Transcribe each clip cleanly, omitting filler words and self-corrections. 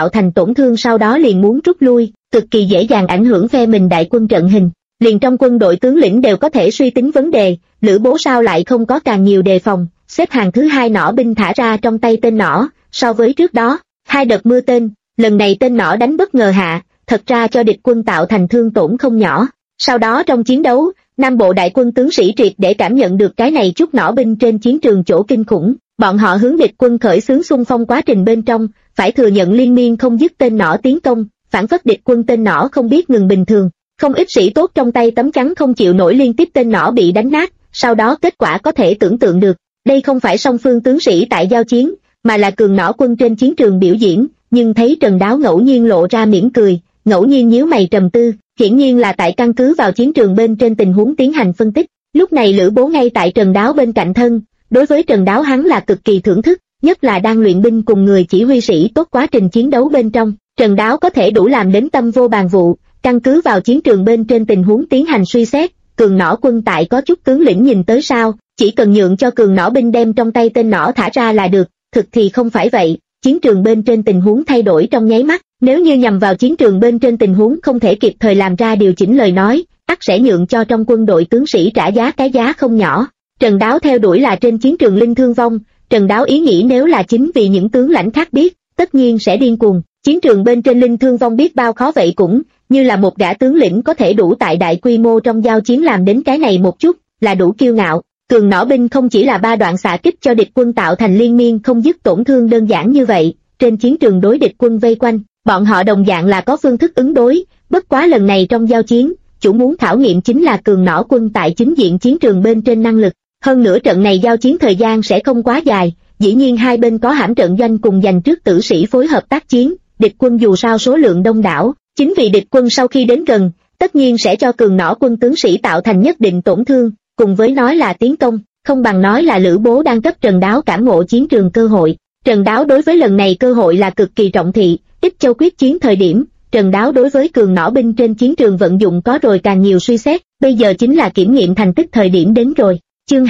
tạo thành tổn thương sau đó liền muốn rút lui, cực kỳ dễ dàng ảnh hưởng phe mình đại quân trận hình. Liền trong quân đội tướng lĩnh đều có thể suy tính vấn đề, Lữ Bố sao lại không có càng nhiều đề phòng, xếp hàng thứ hai nỏ binh thả ra trong tay tên nỏ, so với trước đó, hai đợt mưa tên, lần này tên nỏ đánh bất ngờ hạ, thật ra cho địch quân tạo thành thương tổn không nhỏ. Sau đó trong chiến đấu, Nam Bộ đại quân tướng sĩ triệt để cảm nhận được cái này chút nỏ binh trên chiến trường chỗ kinh khủng, bọn họ hướng địch quân khởi xướng xung phong quá trình bên trong, phải thừa nhận liên miên không dứt tên nỏ tiến công, phản phất địch quân tên nỏ không biết ngừng bình thường, không ít sĩ tốt trong tay tấm chắn không chịu nổi liên tiếp tên nỏ bị đánh nát, sau đó kết quả có thể tưởng tượng được, đây không phải song phương tướng sĩ tại giao chiến, mà là cường nỏ quân trên chiến trường biểu diễn, nhưng thấy Trần Đáo ngẫu nhiên lộ ra mỉm cười, ngẫu nhiên nhíu mày trầm tư, hiển nhiên là tại căn cứ vào chiến trường bên trên tình huống tiến hành phân tích. Lúc này Lữ Bố ngay tại Trần Đáo bên cạnh thân, đối với Trần Đáo hắn là cực kỳ thưởng thức, nhất là đang luyện binh cùng người chỉ huy sĩ tốt quá trình chiến đấu bên trong, Trần Đáo có thể đủ làm đến tâm vô bàn vụ, căn cứ vào chiến trường bên trên tình huống tiến hành suy xét, cường nỏ quân tại có chút tướng lĩnh nhìn tới sao, chỉ cần nhượng cho cường nỏ binh đem trong tay tên nỏ thả ra là được, thực thì không phải vậy, chiến trường bên trên tình huống thay đổi trong nháy mắt, nếu như nhằm vào chiến trường bên trên tình huống không thể kịp thời làm ra điều chỉnh lời nói, ắt sẽ nhượng cho trong quân đội tướng sĩ trả giá cái giá không nhỏ. Trần Đáo theo đuổi là trên chiến trường linh thương vong, Trần Đáo ý nghĩ nếu là chính vì những tướng lãnh khác biết, tất nhiên sẽ điên cuồng, chiến trường bên trên linh thương vong biết bao khó vậy cũng, như là một gã tướng lĩnh có thể đủ tại đại quy mô trong giao chiến làm đến cái này một chút, là đủ kiêu ngạo. Cường nỏ binh không chỉ là ba đoạn xạ kích cho địch quân tạo thành liên miên không dứt tổn thương đơn giản như vậy, trên chiến trường đối địch quân vây quanh, bọn họ đồng dạng là có phương thức ứng đối, bất quá lần này trong giao chiến, chủ muốn khảo nghiệm chính là cường nỏ quân tại chính diện chiến trường bên trên năng lực, hơn nữa trận này giao chiến thời gian sẽ không quá dài, dĩ nhiên hai bên có hãm trận doanh cùng dành trước tử sĩ phối hợp tác chiến, địch quân dù sao số lượng đông đảo, chính vì địch quân sau khi đến gần, tất nhiên sẽ cho cường nỏ quân tướng sĩ tạo thành nhất định tổn thương, cùng với nói là tiến công, không bằng nói là Lữ Bố đang cấp Trần Đáo cảm ngộ chiến trường cơ hội. Trần Đáo đối với lần này cơ hội là cực kỳ trọng thị, Ích Châu quyết chiến thời điểm, Trần Đáo đối với cường nỏ binh trên chiến trường vận dụng có rồi càng nhiều suy xét, bây giờ chính là kiểm nghiệm thành tích thời điểm đến rồi. Chương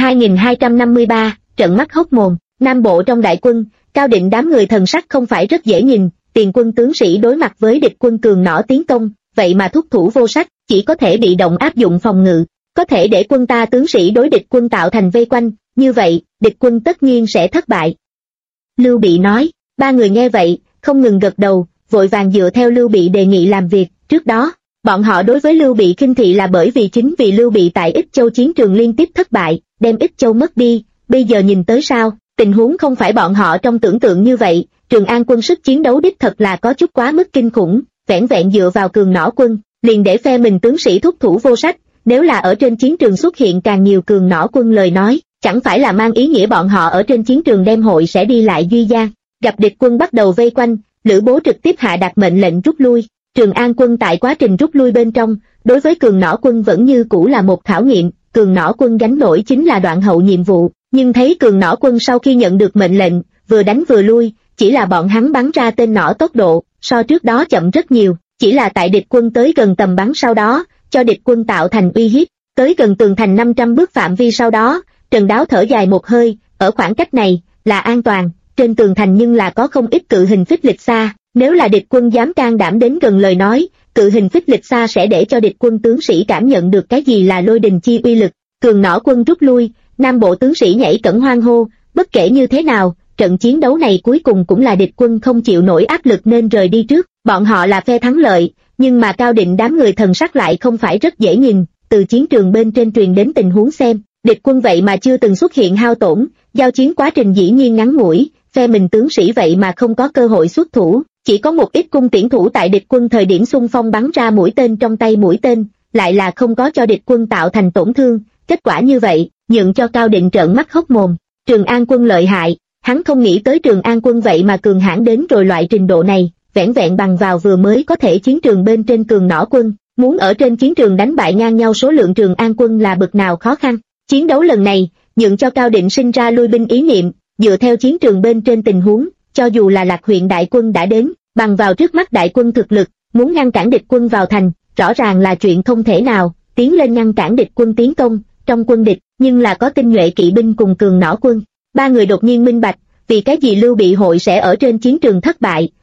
2253, trận mắt hốc mồm, Nam Bộ trong đại quân, Cao Định đám người thần sắc không phải rất dễ nhìn, tiền quân tướng sĩ đối mặt với địch quân cường nỏ tiến công, vậy mà thúc thủ vô sách, chỉ có thể bị động áp dụng phòng ngự, có thể để quân ta tướng sĩ đối địch quân tạo thành vây quanh, như vậy, địch quân tất nhiên sẽ thất bại. Lưu Bị nói, ba người nghe vậy, không ngừng gật đầu, vội vàng dựa theo Lưu Bị đề nghị làm việc, trước đó, bọn họ đối với Lưu Bị khinh thị là bởi vì chính vì Lưu Bị tại Ích Châu chiến trường liên tiếp thất bại, đem Ích Châu mất đi, bây giờ nhìn tới sao, tình huống không phải bọn họ trong tưởng tượng như vậy, Trường An quân sức chiến đấu đích thật là có chút quá mức kinh khủng, vẻn vẹn dựa vào cường nỏ quân, liền để phe mình tướng sĩ thúc thủ vô sách, nếu là ở trên chiến trường xuất hiện càng nhiều cường nỏ quân lời nói, chẳng phải là mang ý nghĩa bọn họ ở trên chiến trường đem hội sẽ đi lại Duy Giang, gặp địch quân bắt đầu vây quanh, Lữ Bố trực tiếp hạ đạt mệnh lệnh rút lui, Trường An quân tại quá trình rút lui bên trong, đối với cường nỏ quân vẫn như cũ là một khảo nghiệm, cường nỏ quân gánh nổi chính là đoạn hậu nhiệm vụ, nhưng thấy cường nỏ quân sau khi nhận được mệnh lệnh, vừa đánh vừa lui, chỉ là bọn hắn bắn ra tên nỏ tốc độ, so trước đó chậm rất nhiều, chỉ là tại địch quân tới gần tầm bắn sau đó, cho địch quân tạo thành uy hiếp, tới gần tường thành 500 bước phạm vi sau đó, Trần Đáo thở dài một hơi, ở khoảng cách này, là an toàn, trên tường thành nhưng là có không ít cự hình phích lịch xa, nếu là địch quân dám can đảm đến gần lời nói, cự hình phích lịch xa sẽ để cho địch quân tướng sĩ cảm nhận được cái gì là lôi đình chi uy lực, cường nỏ quân rút lui, Nam Bộ tướng sĩ nhảy cẫng hoan hô, bất kể như thế nào, trận chiến đấu này cuối cùng cũng là địch quân không chịu nổi áp lực nên rời đi trước, bọn họ là phe thắng lợi, nhưng mà Cao Định đám người thần sắc lại không phải rất dễ nhìn, từ chiến trường bên trên truyền đến tình huống xem, địch quân vậy mà chưa từng xuất hiện hao tổn, giao chiến quá trình dĩ nhiên ngắn ngủi, phe mình tướng sĩ vậy mà không có cơ hội xuất thủ, chỉ có một ít cung tiễn thủ tại địch quân thời điểm xung phong bắn ra mũi tên trong tay mũi tên, lại là không có cho địch quân tạo thành tổn thương, kết quả như vậy, nhượng cho Cao Định trợn mắt hốc mồm, Trường An quân lợi hại, hắn không nghĩ tới Trường An quân vậy mà cường hãn đến rồi loại trình độ này, vẻn vẹn bằng vào vừa mới có thể chiến trường bên trên cường nỏ quân, muốn ở trên chiến trường đánh bại ngang nhau số lượng Trường An quân là bực nào khó khăn. Chiến đấu lần này, nhượng cho Cao Định sinh ra lui binh ý niệm, dựa theo chiến trường bên trên tình huống, cho dù là Lạc huyện đại quân đã đến, bằng vào trước mắt đại quân thực lực, muốn ngăn cản địch quân vào thành, rõ ràng là chuyện không thể nào, tiến lên ngăn cản địch quân tiến công, trong quân địch, nhưng là có tinh nhuệ kỵ binh cùng cường nỏ quân. Ba người đột nhiên minh bạch, vì cái gì Lưu Bị hội sẽ ở trên chiến trường thất bại,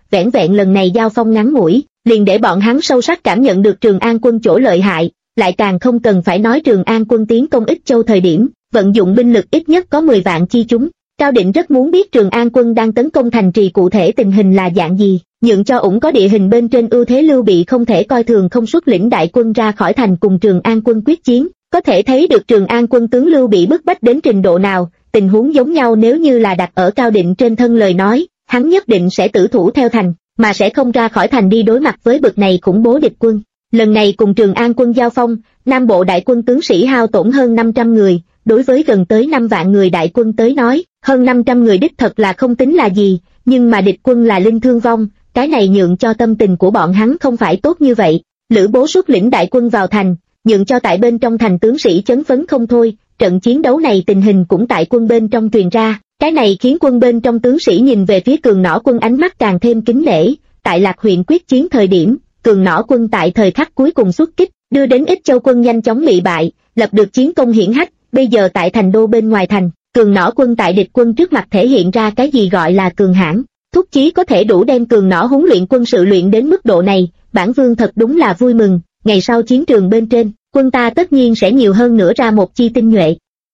vẻn vẹn lần này giao phong ngắn ngủi, liền để bọn hắn sâu sắc cảm nhận được Trường An quân chỗ lợi hại, lại càng không cần phải nói Trường An quân tiến công Ích Châu thời điểm, vận dụng binh lực ít nhất có 10 vạn chi chúng. Cao Định rất muốn biết Trường An quân đang tấn công thành trì cụ thể tình hình là dạng gì, nhượng cho ủng có địa hình bên trên ưu thế Lưu Bị không thể coi thường không xuất lĩnh đại quân ra khỏi thành cùng Trường An quân quyết chiến, có thể thấy được Trường An quân tướng Lưu Bị bức bách đến trình độ nào. Tình huống giống nhau nếu như là đặt ở Cao Định trên thân lời nói, hắn nhất định sẽ tử thủ theo thành, mà sẽ không ra khỏi thành đi đối mặt với bực này khủng bố địch quân. Lần này cùng Trường An quân giao phong, Nam Bộ đại quân tướng sĩ hao tổn hơn 500 người, đối với gần tới 5 vạn người đại quân tới nói, hơn 500 người đích thật là không tính là gì, nhưng mà địch quân là linh thương vong, cái này nhượng cho tâm tình của bọn hắn không phải tốt như vậy. Lữ Bố xuất lĩnh đại quân vào thành, nhượng cho tại bên trong thành tướng sĩ chấn phấn không thôi. Trận chiến đấu này tình hình cũng tại quân bên trong truyền ra, cái này khiến quân bên trong tướng sĩ nhìn về phía Cường Nỏ quân ánh mắt càng thêm kính nể. Tại Lạc huyện quyết chiến thời điểm, Cường Nỏ quân tại thời khắc cuối cùng xuất kích, đưa đến Ích Châu quân nhanh chóng bị bại, lập được chiến công hiển hách. Bây giờ tại thành đô bên ngoài thành, Cường Nỏ quân tại địch quân trước mặt thể hiện ra cái gì gọi là cường hãn, thúc chí có thể đủ đem Cường Nỏ huấn luyện quân sự luyện đến mức độ này, bản vương thật đúng là vui mừng. Ngày sau chiến trường bên trên, quân ta tất nhiên sẽ nhiều hơn nữa ra một chi tinh nhuệ.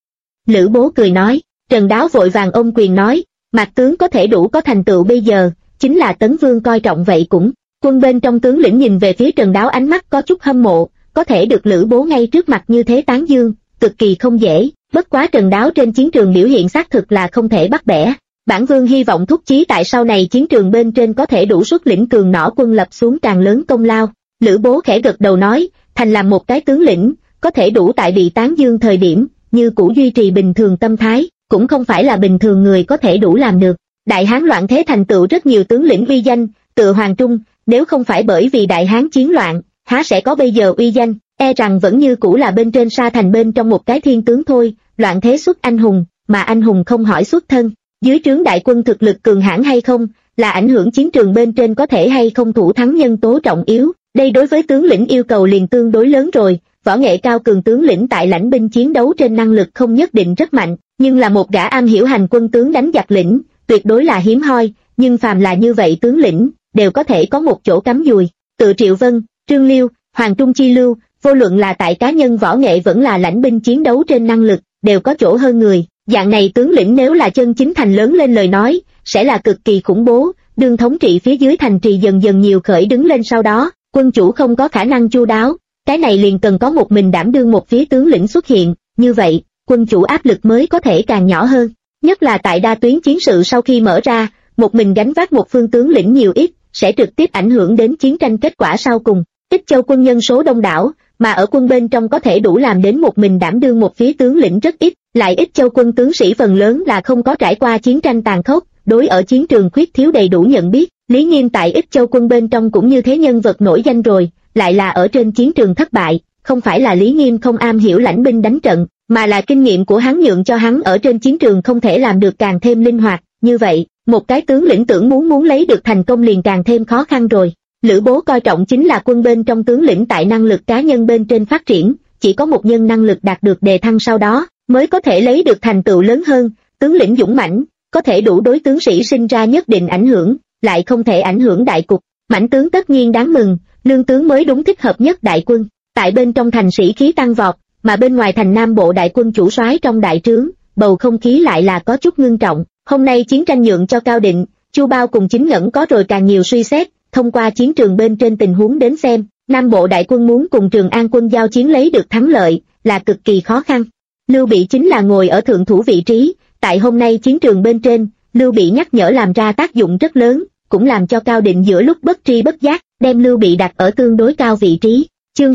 Lữ Bố cười nói. Trần Đáo vội vàng ôm quyền nói, Mạc tướng có thể đủ có thành tựu bây giờ, chính là Tấn Vương coi trọng vậy cũng. Quân bên trong tướng lĩnh nhìn về phía Trần Đáo ánh mắt có chút hâm mộ, có thể được Lữ Bố ngay trước mặt như thế tán dương, cực kỳ không dễ. Bất quá Trần Đáo trên chiến trường biểu hiện xác thực là không thể bắt bẻ. Bản vương hy vọng thúc chí tại sau này chiến trường bên trên có thể đủ xuất lĩnh Cường Nỏ quân lập xuống càng lớn công lao. Lữ Bố khẽ gật đầu nói, thành làm một cái tướng lĩnh, có thể đủ tại bị tán dương thời điểm, như cũ duy trì bình thường tâm thái, cũng không phải là bình thường người có thể đủ làm được. Đại Hán loạn thế thành tựu rất nhiều tướng lĩnh uy danh, tựa Hoàng Trung, nếu không phải bởi vì Đại Hán chiến loạn, há sẽ có bây giờ uy danh, e rằng vẫn như cũ là bên trên sa thành bên trong một cái thiên tướng thôi. Loạn thế xuất anh hùng, mà anh hùng không hỏi xuất thân, dưới trướng đại quân thực lực cường hãn hay không, là ảnh hưởng chiến trường bên trên có thể hay không thủ thắng nhân tố trọng yếu. Đây đối với tướng lĩnh yêu cầu liền tương đối lớn rồi. Võ nghệ cao cường tướng lĩnh tại lãnh binh chiến đấu trên năng lực không nhất định rất mạnh, nhưng là một gã am hiểu hành quân tướng đánh giặc lĩnh, tuyệt đối là hiếm hoi, nhưng phàm là như vậy tướng lĩnh, đều có thể có một chỗ cắm dùi. Tự Triệu Vân, Trương Liêu, Hoàng Trung Chi Lưu, vô luận là tại cá nhân võ nghệ vẫn là lãnh binh chiến đấu trên năng lực, đều có chỗ hơn người. Dạng này tướng lĩnh nếu là chân chính thành lớn lên lời nói, sẽ là cực kỳ khủng bố. Đương thống trị phía dưới thành trì dần dần nhiều khởi đứng lên sau đó, quân chủ không có khả năng chu đáo, cái này liền cần có một mình đảm đương một phía tướng lĩnh xuất hiện, như vậy, quân chủ áp lực mới có thể càng nhỏ hơn. Nhất là tại đa tuyến chiến sự sau khi mở ra, một mình gánh vác một phương tướng lĩnh nhiều ít, sẽ trực tiếp ảnh hưởng đến chiến tranh kết quả sau cùng. Ích Châu quân nhân số đông đảo, mà ở quân bên trong có thể đủ làm đến một mình đảm đương một phía tướng lĩnh rất ít, lại Ích Châu quân tướng sĩ phần lớn là không có trải qua chiến tranh tàn khốc, đối ở chiến trường khuyết thiếu đầy đủ nhận biết. Lý Nghiêm tại Ích Châu quân bên trong cũng như thế nhân vật nổi danh rồi, lại là ở trên chiến trường thất bại, không phải là Lý Nghiêm không am hiểu lãnh binh đánh trận, mà là kinh nghiệm của hắn nhượng cho hắn ở trên chiến trường không thể làm được càng thêm linh hoạt. Như vậy, một cái tướng lĩnh tưởng muốn lấy được thành công liền càng thêm khó khăn rồi. Lữ Bố coi trọng chính là quân bên trong tướng lĩnh tại năng lực cá nhân bên trên phát triển, chỉ có một nhân năng lực đạt được đề thăng sau đó, mới có thể lấy được thành tựu lớn hơn. Tướng lĩnh dũng mãnh, có thể đủ đối tướng sĩ sinh ra nhất định ảnh hưởng, lại không thể ảnh hưởng đại cục. Mãnh tướng tất nhiên đáng mừng, lương tướng mới đúng thích hợp nhất đại quân. Tại bên trong thành sĩ khí tăng vọt, mà bên ngoài thành Nam Bộ đại quân chủ soái trong đại trướng, bầu không khí lại là có chút ngưng trọng. Hôm nay chiến tranh nhượng cho Cao Định, Chu Bao cùng Chính Ngẩn có rồi càng nhiều suy xét, thông qua chiến trường bên trên tình huống đến xem, Nam Bộ đại quân muốn cùng Trường An quân giao chiến lấy được thắng lợi, là cực kỳ khó khăn. Lưu Bị chính là ngồi ở thượng thủ vị trí, tại hôm nay chiến trường bên trên, Lưu Bị nhắc nhở làm ra tác dụng rất lớn, cũng làm cho Cao Định giữa lúc bất tri bất giác, đem Lưu Bị đặt ở tương đối cao vị trí. Chương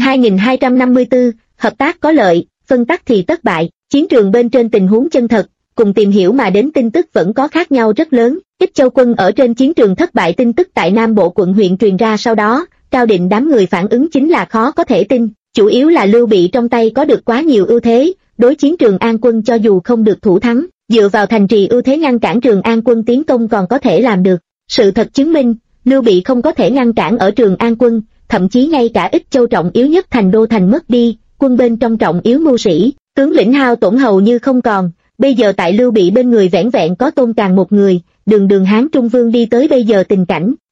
2254, hợp tác có lợi, phân tắc thì tất bại. Chiến trường bên trên tình huống chân thật, cùng tìm hiểu mà đến tin tức vẫn có khác nhau rất lớn. Ích Châu quân ở trên chiến trường thất bại tin tức tại Nam Bộ quận huyện truyền ra sau đó, Cao Định đám người phản ứng chính là khó có thể tin, chủ yếu là Lưu Bị trong tay có được quá nhiều ưu thế, đối chiến Trường An quân cho dù không được thủ thắng, dựa vào thành trì ưu thế ngăn cản Trường An quân tiến công còn có thể làm được. Sự thật chứng minh, Lưu Bị không có thể ngăn cản ở Trường An quân, thậm chí ngay cả Ích Châu trọng yếu nhất thành đô thành mất đi, quân bên trong trọng yếu mưu sĩ, tướng lĩnh hao tổn hầu như không còn. Bây giờ tại Lưu Bị bên người vẻn vẹn có Tôn Càn một người, đường Hán Trung Vương đi tới bây giờ tình cảnh,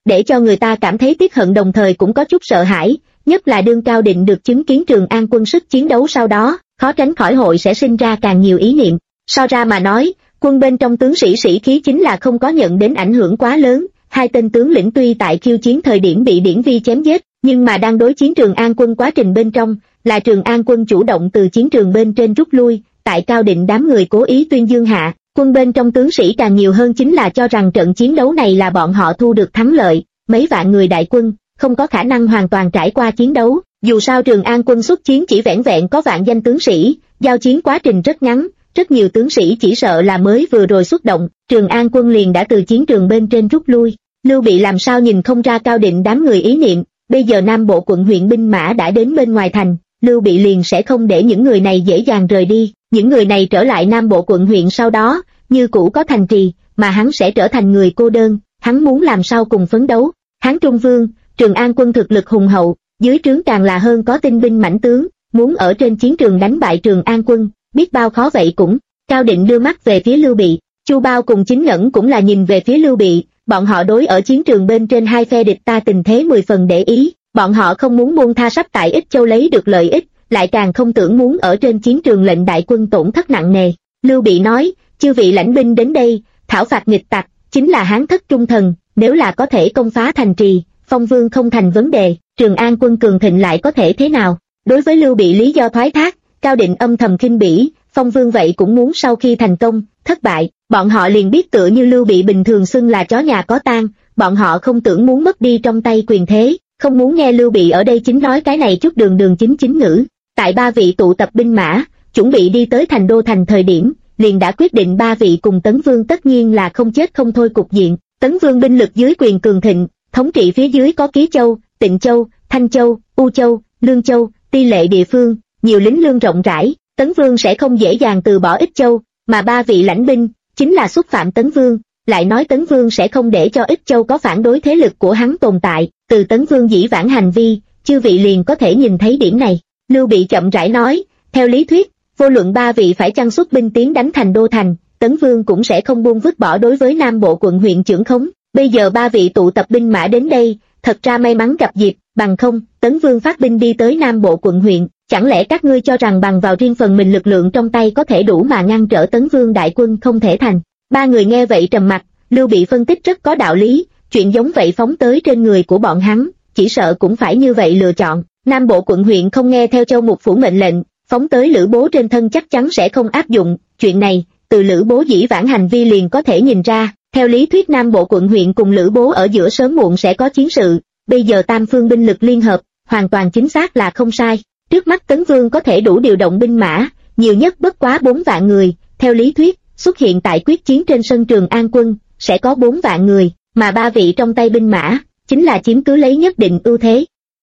để cho người ta cảm thấy tiếc hận đồng thời cũng có chút sợ hãi, nhất là đương Cao Định được chứng kiến Trường An quân sức chiến đấu sau đó, khó tránh khỏi hội sẽ sinh ra càng nhiều ý niệm. So ra mà nói, quân bên trong tướng sĩ sĩ khí chính là không có nhận đến ảnh hưởng quá lớn, hai tên tướng lĩnh tuy tại khiêu chiến thời điểm bị Điển Vi chém giết, nhưng mà đang đối chiến Trường An quân quá trình bên trong, là Trường An quân chủ động từ chiến trường bên trên rút lui, tại Cao Định đám người cố ý tuyên dương hạ, quân bên trong tướng sĩ càng nhiều hơn chính là cho rằng trận chiến đấu này là bọn họ thu được thắng lợi, mấy vạn người đại quân, không có khả năng hoàn toàn trải qua chiến đấu, dù sao Trường An quân xuất chiến chỉ vẻn vẹn có vạn danh tướng sĩ, giao chiến quá trình rất ngắn, rất nhiều tướng sĩ chỉ sợ là mới vừa rồi xuất động, Trường An quân liền đã từ chiến trường bên trên rút lui. Lưu Bị làm sao nhìn không ra Cao Định đám người ý niệm, bây giờ Nam Bộ quận huyện binh mã đã đến bên ngoài thành, Lưu Bị liền sẽ không để những người này dễ dàng rời đi, những người này trở lại Nam Bộ quận huyện sau đó, như cũ có thành trì, mà hắn sẽ trở thành người cô đơn, hắn muốn làm sao cùng phấn đấu. Hán Trung Vương, Trường An quân thực lực hùng hậu, dưới trướng càng là hơn có tinh binh mãnh tướng, muốn ở trên chiến trường đánh bại Trường An quân, biết bao khó vậy cũng. Cao Định đưa mắt về phía Lưu Bị, Chu Bao cùng Chính Ngẩn cũng là nhìn về phía Lưu Bị, bọn họ đối ở chiến trường bên trên hai phe địch ta tình thế 10 phần để ý, bọn họ không muốn buông tha sắp tại Ích Châu lấy được lợi ích, lại càng không tưởng muốn ở trên chiến trường lệnh đại quân tổn thất nặng nề. Lưu Bị nói, chư vị lãnh binh đến đây, thảo phạt nghịch tặc, chính là Hán thất trung thần, nếu là có thể công phá thành trì, phong vương không thành vấn đề, Trường An quân cường thịnh lại có thể thế nào. Đối với Lưu Bị lý do thoái thác, Cao Định âm thầm khinh bỉ, phong vương vậy cũng muốn sau khi thành công, thất bại, bọn họ liền biết tựa như Lưu Bị bình thường xưng là chó nhà có tang, bọn họ không tưởng muốn mất đi trong tay quyền thế, không muốn nghe Lưu Bị ở đây chính nói cái này chút đường chính ngữ. Tại ba vị tụ tập binh mã, chuẩn bị đi tới thành đô thành thời điểm, liền đã quyết định ba vị cùng Tấn Vương tất nhiên là không chết không thôi cục diện. Tấn Vương binh lực dưới quyền cường thịnh, thống trị phía dưới có Ký Châu, Tịnh Châu, Thanh Châu, U Châu, Lương Châu, tỷ lệ địa phương, nhiều lính lương rộng rãi, Tấn Vương sẽ không dễ dàng từ bỏ Ích Châu, mà ba vị lãnh binh, chính là xúc phạm Tấn Vương, lại nói Tấn Vương sẽ không để cho Ích Châu có phản đối thế lực của hắn tồn tại, từ Tấn Vương dĩ vãng hành vi, chư vị liền có thể nhìn thấy điểm này. Lưu Bị chậm rãi nói, theo lý thuyết, vô luận ba vị phải chăng xuất binh tiến đánh thành đô thành, Tấn Vương cũng sẽ không buông vứt bỏ đối với Nam Bộ quận huyện trưởng khống, bây giờ ba vị tụ tập binh mã đến đây, thật ra may mắn gặp dịp, bằng không, Tấn Vương phát binh đi tới Nam Bộ quận huyện, chẳng lẽ các ngươi cho rằng bằng vào riêng phần mình lực lượng trong tay có thể đủ mà ngăn trở Tấn Vương đại quân không thể thành. Ba người nghe vậy trầm mặc, Lưu Bị phân tích rất có đạo lý, chuyện giống vậy phóng tới trên người của bọn hắn, chỉ sợ cũng phải như vậy lựa chọn. Nam Bộ quận huyện không nghe theo Châu Mục Phủ mệnh lệnh, phóng tới Lữ Bố trên thân chắc chắn sẽ không áp dụng, chuyện này, từ Lữ Bố dĩ vãng hành vi liền có thể nhìn ra, theo lý thuyết Nam Bộ quận huyện cùng Lữ Bố ở giữa sớm muộn sẽ có chiến sự, bây giờ tam phương binh lực liên hợp, hoàn toàn chính xác là không sai. Trước mắt Tấn Vương có thể đủ điều động binh mã, nhiều nhất bất quá 4 vạn người, theo lý thuyết, xuất hiện tại quyết chiến trên sân Trường An quân, sẽ có 4 vạn người, mà ba vị trong tay binh mã, chính là chiếm cứ lấy nhất định ưu thế.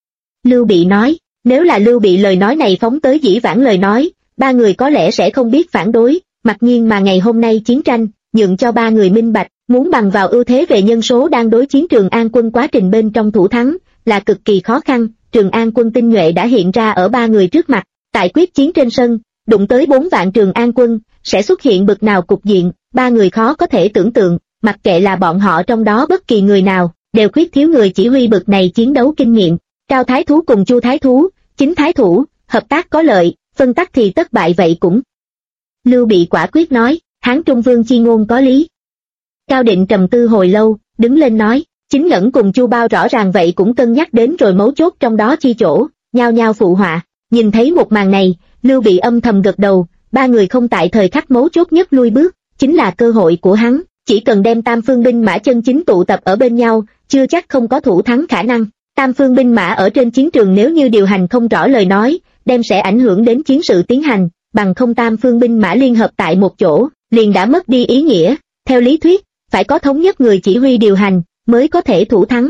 Lưu Bị nói, nếu là Lưu Bị lời nói này phóng tới dĩ vãng lời nói, ba người có lẽ sẽ không biết phản đối, mặc nhiên mà ngày hôm nay chiến tranh, nhượng cho ba người minh bạch, muốn bằng vào ưu thế về nhân số đang đối chiến Trường An quân quá trình bên trong thủ thắng, là cực kỳ khó khăn. Trường An quân tinh nhuệ đã hiện ra ở ba người trước mặt, tại quyết chiến trên sân, đụng tới 4 vạn Trường An quân, sẽ xuất hiện bực nào cục diện, ba người khó có thể tưởng tượng, mặc kệ là bọn họ trong đó bất kỳ người nào, đều khuyết thiếu người chỉ huy bực này chiến đấu kinh nghiệm. Cao Thái Thú cùng Chu Thái Thú, Chính Thái Thủ, hợp tác có lợi, phân tắc thì tất bại vậy cũng. Lưu Bị quả quyết nói, Hán Trung Vương chi ngôn có lý. Cao Định trầm tư hồi lâu, đứng lên nói, Chính Ngẩn cùng Chu Bao rõ ràng vậy cũng cân nhắc đến rồi mấu chốt trong đó chi chỗ, nhao nhao phụ họa. Nhìn thấy một màn này, Lưu Bị âm thầm gật đầu, ba người không tại thời khắc mấu chốt nhất lui bước, chính là cơ hội của hắn, chỉ cần đem tam phương binh mã chân chính tụ tập ở bên nhau, chưa chắc không có thủ thắng khả năng. Tam phương binh mã ở trên chiến trường nếu như điều hành không rõ lời nói, đem sẽ ảnh hưởng đến chiến sự tiến hành, bằng không tam phương binh mã liên hợp tại một chỗ, liền đã mất đi ý nghĩa. Theo lý thuyết, phải có thống nhất người chỉ huy điều hành, mới có thể thủ thắng.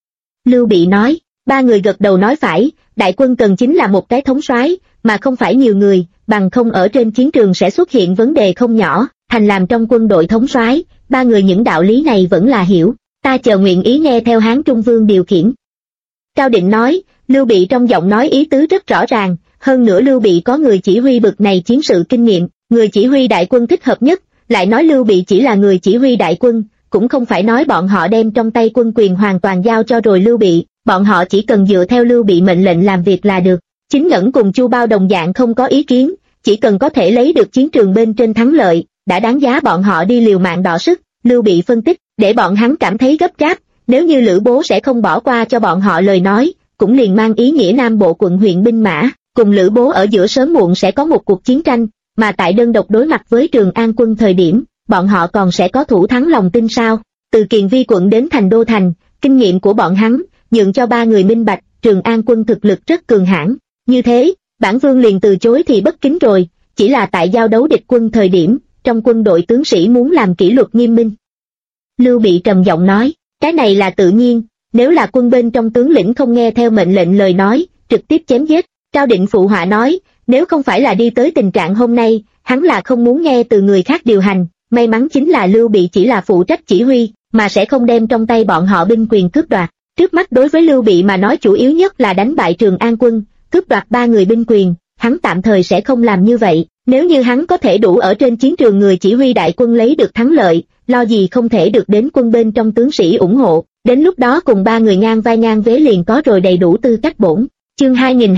Lưu Bị nói, ba người gật đầu nói phải, đại quân cần chính là một cái thống soái, mà không phải nhiều người, bằng không ở trên chiến trường sẽ xuất hiện vấn đề không nhỏ, thành làm trong quân đội thống soái, ba người những đạo lý này vẫn là hiểu, ta chờ nguyện ý nghe theo Hán Trung Vương điều khiển. Cao Định nói, Lưu Bị trong giọng nói ý tứ rất rõ ràng, hơn nữa Lưu Bị có người chỉ huy bực này chiến sự kinh nghiệm, người chỉ huy đại quân thích hợp nhất, lại nói Lưu Bị chỉ là người chỉ huy đại quân, cũng không phải nói bọn họ đem trong tay quân quyền hoàn toàn giao cho rồi Lưu Bị, bọn họ chỉ cần dựa theo Lưu Bị mệnh lệnh làm việc là được. Chính Ngẩn cùng Chu Bao đồng dạng không có ý kiến, chỉ cần có thể lấy được chiến trường bên trên thắng lợi, đã đáng giá bọn họ đi liều mạng đọ sức. Lưu Bị phân tích, để bọn hắn cảm thấy gấp gáp, nếu như Lữ Bố sẽ không bỏ qua cho bọn họ lời nói, cũng liền mang ý nghĩa Nam Bộ quận huyện binh mã, cùng Lữ Bố ở giữa sớm muộn sẽ có một cuộc chiến tranh, mà tại đơn độc đối mặt với Trường An quân thời điểm, bọn họ còn sẽ có thủ thắng lòng tin sao? Từ Kiền Vi quận đến Thành Đô Thành, kinh nghiệm của bọn hắn, nhượng cho ba người minh bạch, Trường An quân thực lực rất cường hãn. Như thế, bản vương liền từ chối thì bất kính rồi, chỉ là tại giao đấu địch quân thời điểm, trong quân đội tướng sĩ muốn làm kỷ luật nghiêm minh. Lưu Bị trầm giọng nói, cái này là tự nhiên, nếu là quân bên trong tướng lĩnh không nghe theo mệnh lệnh lời nói, trực tiếp chém giết. Cao Định phụ họa nói, nếu không phải là đi tới tình trạng hôm nay, hắn là không muốn nghe từ người khác điều hành, may mắn chính là Lưu Bị chỉ là phụ trách chỉ huy, mà sẽ không đem trong tay bọn họ binh quyền cướp đoạt. Trước mắt đối với Lưu Bị mà nói chủ yếu nhất là đánh bại Trường An quân, cướp đoạt ba người binh quyền, hắn tạm thời sẽ không làm như vậy, nếu như hắn có thể đủ ở trên chiến trường người chỉ huy đại quân lấy được thắng lợi, lo gì không thể được đến quân bên trong tướng sĩ ủng hộ, đến lúc đó cùng ba người ngang vai ngang vế liền có rồi đầy đủ tư cách bổn. Chương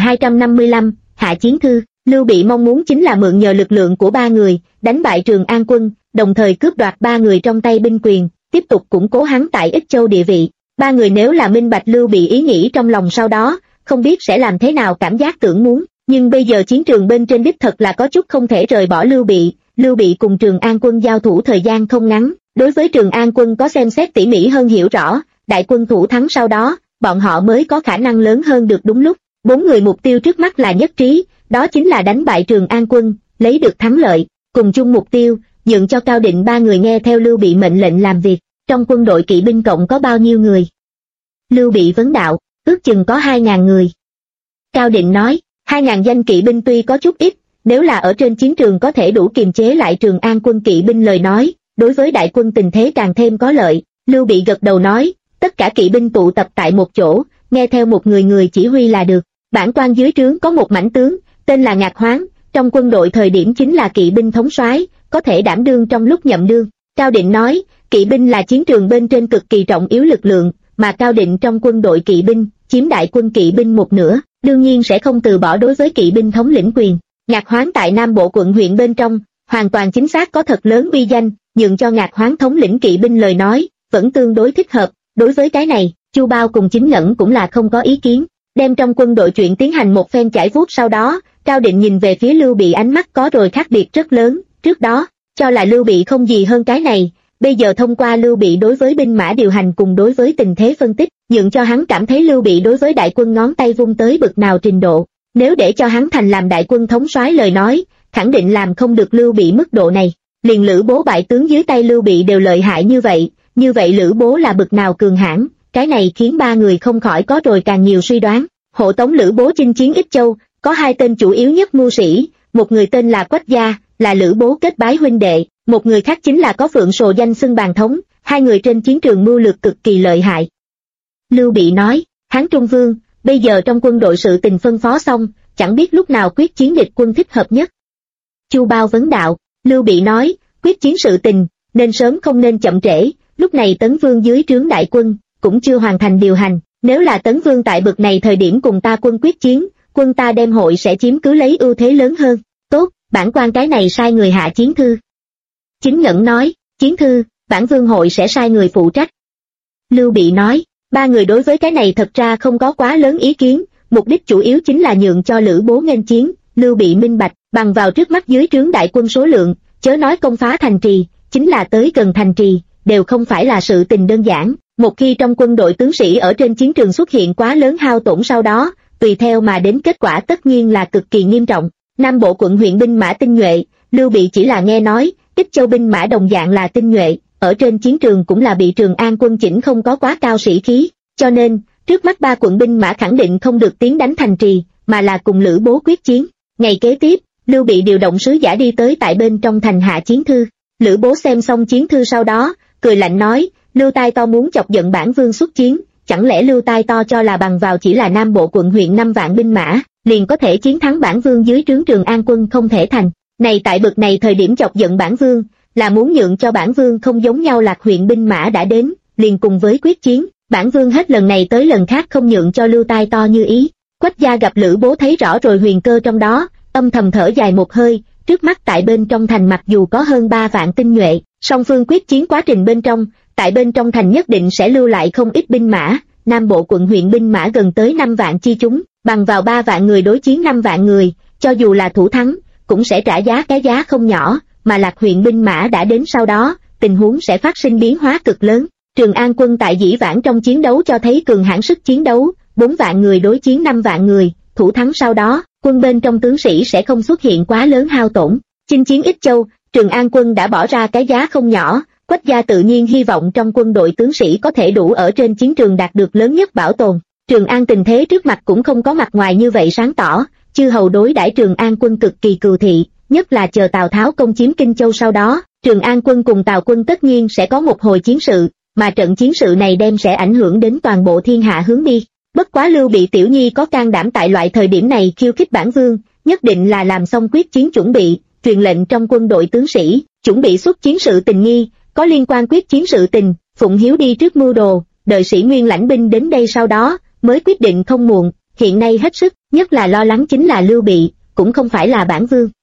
2255, Hạ Chiến Thư. Lưu Bị mong muốn chính là mượn nhờ lực lượng của ba người, đánh bại Trường An quân, đồng thời cướp đoạt ba người trong tay binh quyền, tiếp tục củng cố hắn tại Ích Châu địa vị. Ba người nếu là minh bạch Lưu Bị ý nghĩ trong lòng sau đó, không biết sẽ làm thế nào cảm giác tưởng muốn, nhưng bây giờ chiến trường bên trên đích thật là có chút không thể rời bỏ Lưu Bị. Lưu Bị cùng Trường An quân giao thủ thời gian không ngắn, đối với Trường An quân có xem xét tỉ mỉ hơn hiểu rõ, đại quân thủ thắng sau đó, bọn họ mới có khả năng lớn hơn được đúng lúc. Bốn người mục tiêu trước mắt là nhất trí, đó chính là đánh bại Trường An quân, lấy được thắng lợi, cùng chung mục tiêu, nhượng cho Cao Định ba người nghe theo Lưu Bị mệnh lệnh làm việc. Trong quân đội kỵ binh cộng có bao nhiêu người? Lưu Bị vấn đạo, ước chừng có 2.000 người. Cao Định nói, 2.000 danh kỵ binh tuy có chút ít, nếu là ở trên chiến trường có thể đủ kiềm chế lại Trường An quân kỵ binh lời nói, đối với đại quân tình thế càng thêm có lợi. Lưu Bị gật đầu nói, tất cả kỵ binh tụ tập tại một chỗ, nghe theo một người chỉ huy là được. Bản quan dưới trướng có một mãnh tướng, tên là Ngạc Hoáng, trong quân đội thời điểm chính là kỵ binh thống soái, có thể đảm đương trong lúc nhậm đương. Cao Định nói, kỵ binh là chiến trường bên trên cực kỳ trọng yếu lực lượng, mà Cao Định trong quân đội kỵ binh, chiếm đại quân kỵ binh một nửa, đương nhiên sẽ không từ bỏ đối với kỵ binh thống lĩnh quyền. Ngạc Hoáng tại Nam Bộ quận huyện bên trong, hoàn toàn chính xác có thật lớn uy danh, nhượng cho Ngạc Hoáng thống lĩnh kỵ binh lời nói, vẫn tương đối thích hợp. Đối với cái này, Chu Bao cùng Chính Ngẩn cũng là không có ý kiến. Đem trong quân đội chuyện tiến hành một phen chải vuốt sau đó, Cao Định nhìn về phía Lưu Bị ánh mắt có rồi khác biệt rất lớn, trước đó, cho là Lưu Bị không gì hơn cái này, bây giờ thông qua Lưu Bị đối với binh mã điều hành cùng đối với tình thế phân tích, nhượng cho hắn cảm thấy Lưu Bị đối với đại quân ngón tay vung tới bực nào trình độ, nếu để cho hắn thành làm đại quân thống soái lời nói, khẳng định làm không được Lưu Bị mức độ này, liền Lữ Bố bại tướng dưới tay Lưu Bị đều lợi hại như vậy Lữ Bố là bực nào cường hãn. Cái này khiến ba người không khỏi có rồi càng nhiều suy đoán. Hộ tống Lữ Bố chinh chiến Ích Châu, có hai tên chủ yếu nhất mưu sĩ, một người tên là Quách Gia, là Lữ Bố kết bái huynh đệ, một người khác chính là có Phượng Sồ danh xưng bàn thống, hai người trên chiến trường mưu lược cực kỳ lợi hại. Lưu Bị nói, Hán Trung Vương, bây giờ trong quân đội sự tình phân phó xong, chẳng biết lúc nào quyết chiến địch quân thích hợp nhất. Chu Bao vấn đạo, Lưu Bị nói, quyết chiến sự tình, nên sớm không nên chậm trễ, lúc này Tấn Vương dưới trướng đại quân, cũng chưa hoàn thành điều hành, nếu là Tấn Vương tại bực này thời điểm cùng ta quân quyết chiến, quân ta đem hội sẽ chiếm cứ lấy ưu thế lớn hơn. Tốt, bản quan cái này sai người hạ chiến thư. Chính Ngẩn nói, chiến thư, bản vương hội sẽ sai người phụ trách. Lưu Bị nói, ba người đối với cái này thật ra không có quá lớn ý kiến, mục đích chủ yếu chính là nhượng cho Lữ Bố nghênh chiến. Lưu Bị minh bạch, bằng vào trước mắt dưới trướng đại quân số lượng, chớ nói công phá thành trì, chính là tới gần thành trì, đều không phải là sự tình đơn giản. Một khi trong quân đội tướng sĩ ở trên chiến trường xuất hiện quá lớn hao tổn sau đó, tùy theo mà đến kết quả tất nhiên là cực kỳ nghiêm trọng. Nam Bộ quận huyện binh mã tinh nhuệ, Lưu Bị chỉ là nghe nói, Ích Châu binh mã đồng dạng là tinh nhuệ, ở trên chiến trường cũng là bị Trường An quân chỉnh không có quá cao sĩ khí, cho nên, trước mắt ba quận binh mã khẳng định không được tiến đánh thành trì, mà là cùng Lữ Bố quyết chiến. Ngày kế tiếp, Lưu Bị điều động sứ giả đi tới tại bên trong thành hạ chiến thư. Lữ Bố xem xong chiến thư sau đó, cười lạnh nói, Lưu Tai To muốn chọc giận bản vương xuất chiến, chẳng lẽ Lưu Tai To cho là bằng vào chỉ là Nam Bộ quận huyện 5 vạn binh mã, liền có thể chiến thắng bản vương dưới trướng Trường An quân không thể thành. Này tại bực này thời điểm chọc giận bản vương, là muốn nhượng cho bản vương không giống nhau. Lạc huyện binh mã đã đến, liền cùng với quyết chiến, bản vương hết lần này tới lần khác không nhượng cho lưu tai to như ý. Quách gia gặp Lữ Bố thấy rõ rồi huyền cơ trong đó, âm thầm thở dài một hơi. Trước mắt tại bên trong thành mặc dù có hơn 3 vạn tinh nhuệ, song phương quyết chiến quá trình bên trong, tại bên trong thành nhất định sẽ lưu lại không ít binh mã. Nam bộ quận huyện binh mã gần tới 5 vạn chi chúng, bằng vào 3 vạn người đối chiến 5 vạn người, cho dù là thủ thắng, cũng sẽ trả giá cái giá không nhỏ, mà Lạc huyện binh mã đã đến sau đó, tình huống sẽ phát sinh biến hóa cực lớn. Trường An quân tại dĩ vãng trong chiến đấu cho thấy cường hãn sức chiến đấu, 4 vạn người đối chiến 5 vạn người, thủ thắng sau đó, quân bên trong tướng sĩ sẽ không xuất hiện quá lớn hao tổn. Chinh chiến Ích Châu, Trường An quân đã bỏ ra cái giá không nhỏ, Quách gia tự nhiên hy vọng trong quân đội tướng sĩ có thể đủ ở trên chiến trường đạt được lớn nhất bảo tồn. Trường An tình thế trước mặt cũng không có mặt ngoài như vậy sáng tỏ, chư hầu đối đãi Trường An quân cực kỳ cừu thị, nhất là chờ Tào Tháo công chiếm Kinh Châu sau đó, Trường An quân cùng Tào quân tất nhiên sẽ có một hồi chiến sự, mà trận chiến sự này đem sẽ ảnh hưởng đến toàn bộ thiên hạ hướng đi. Bất quá Lưu Bị tiểu nhi có can đảm tại loại thời điểm này khiêu khích bản vương, nhất định là làm xong quyết chiến chuẩn bị, truyền lệnh trong quân đội tướng sĩ, chuẩn bị xuất chiến sự tình nghi, có liên quan quyết chiến sự tình, phụng hiếu đi trước mưu đồ, đợi sĩ nguyên lãnh binh đến đây sau đó, mới quyết định không muộn. Hiện nay hết sức, nhất là lo lắng chính là Lưu Bị, cũng không phải là bản vương.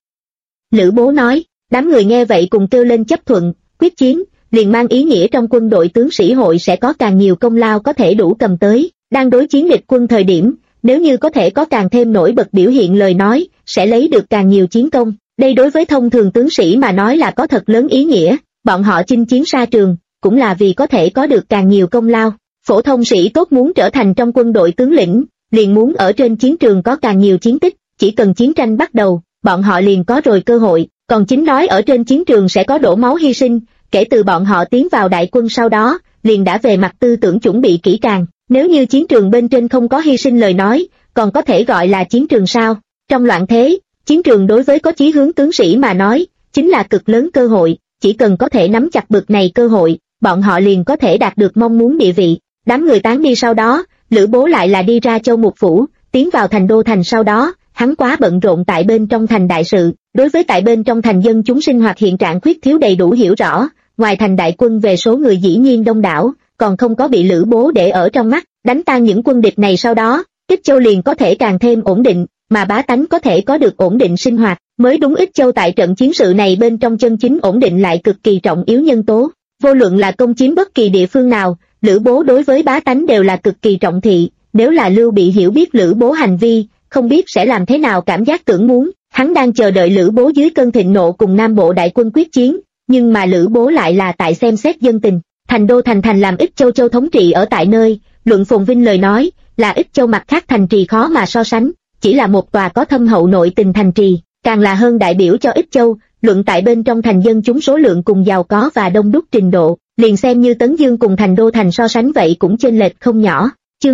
Lữ Bố nói, đám người nghe vậy cùng kêu lên chấp thuận, quyết chiến, liền mang ý nghĩa trong quân đội tướng sĩ hội sẽ có càng nhiều công lao có thể đủ cầm tới, đang đối chiến địch quân thời điểm, nếu như có thể có càng thêm nổi bật biểu hiện lời nói, sẽ lấy được càng nhiều chiến công, đây đối với thông thường tướng sĩ mà nói là có thật lớn ý nghĩa, bọn họ chinh chiến xa trường, cũng là vì có thể có được càng nhiều công lao. Phổ thông sĩ tốt muốn trở thành trong quân đội tướng lĩnh, liền muốn ở trên chiến trường có càng nhiều chiến tích, chỉ cần chiến tranh bắt đầu, bọn họ liền có rồi cơ hội, còn chính nói ở trên chiến trường sẽ có đổ máu hy sinh, kể từ bọn họ tiến vào đại quân sau đó, liền đã về mặt tư tưởng chuẩn bị kỹ càng, nếu như chiến trường bên trên không có hy sinh lời nói, còn có thể gọi là chiến trường sao? Trong loạn thế, chiến trường đối với có chí hướng tướng sĩ mà nói, chính là cực lớn cơ hội, chỉ cần có thể nắm chặt bực này cơ hội, bọn họ liền có thể đạt được mong muốn địa vị. Đám người tán đi sau đó, Lữ Bố lại là đi ra Châu Mục Phủ, tiến vào thành đô thành sau đó, hắn quá bận rộn tại bên trong thành đại sự, đối với tại bên trong thành dân chúng sinh hoạt hiện trạng khuyết thiếu đầy đủ hiểu rõ, ngoài thành đại quân về số người dĩ nhiên đông đảo, còn không có bị Lữ Bố để ở trong mắt, đánh tan những quân địch này sau đó, Ích Châu liền có thể càng thêm ổn định, mà bá tánh có thể có được ổn định sinh hoạt, mới đúng. Ích Châu tại trận chiến sự này bên trong chân chính ổn định lại cực kỳ trọng yếu nhân tố, vô luận là công chiếm bất kỳ địa phương nào, Lữ Bố đối với bá tánh đều là cực kỳ trọng thị, nếu là Lưu Bị hiểu biết Lữ Bố hành vi, không biết sẽ làm thế nào cảm giác tưởng muốn, hắn đang chờ đợi Lữ Bố dưới cơn thịnh nộ cùng Nam Bộ đại quân quyết chiến, nhưng mà Lữ Bố lại là tại xem xét dân tình, thành đô thành làm Ích Châu thống trị ở tại nơi, luận phồn vinh lời nói, là Ích Châu mặt khác thành trì khó mà so sánh, chỉ là một tòa có thâm hậu nội tình thành trì, càng là hơn đại biểu cho Ích Châu, luận tại bên trong thành dân chúng số lượng cùng giàu có và đông đúc trình độ, liền xem như Tấn Dương cùng thành đô thành so sánh vậy cũng chênh lệch không nhỏ. Chương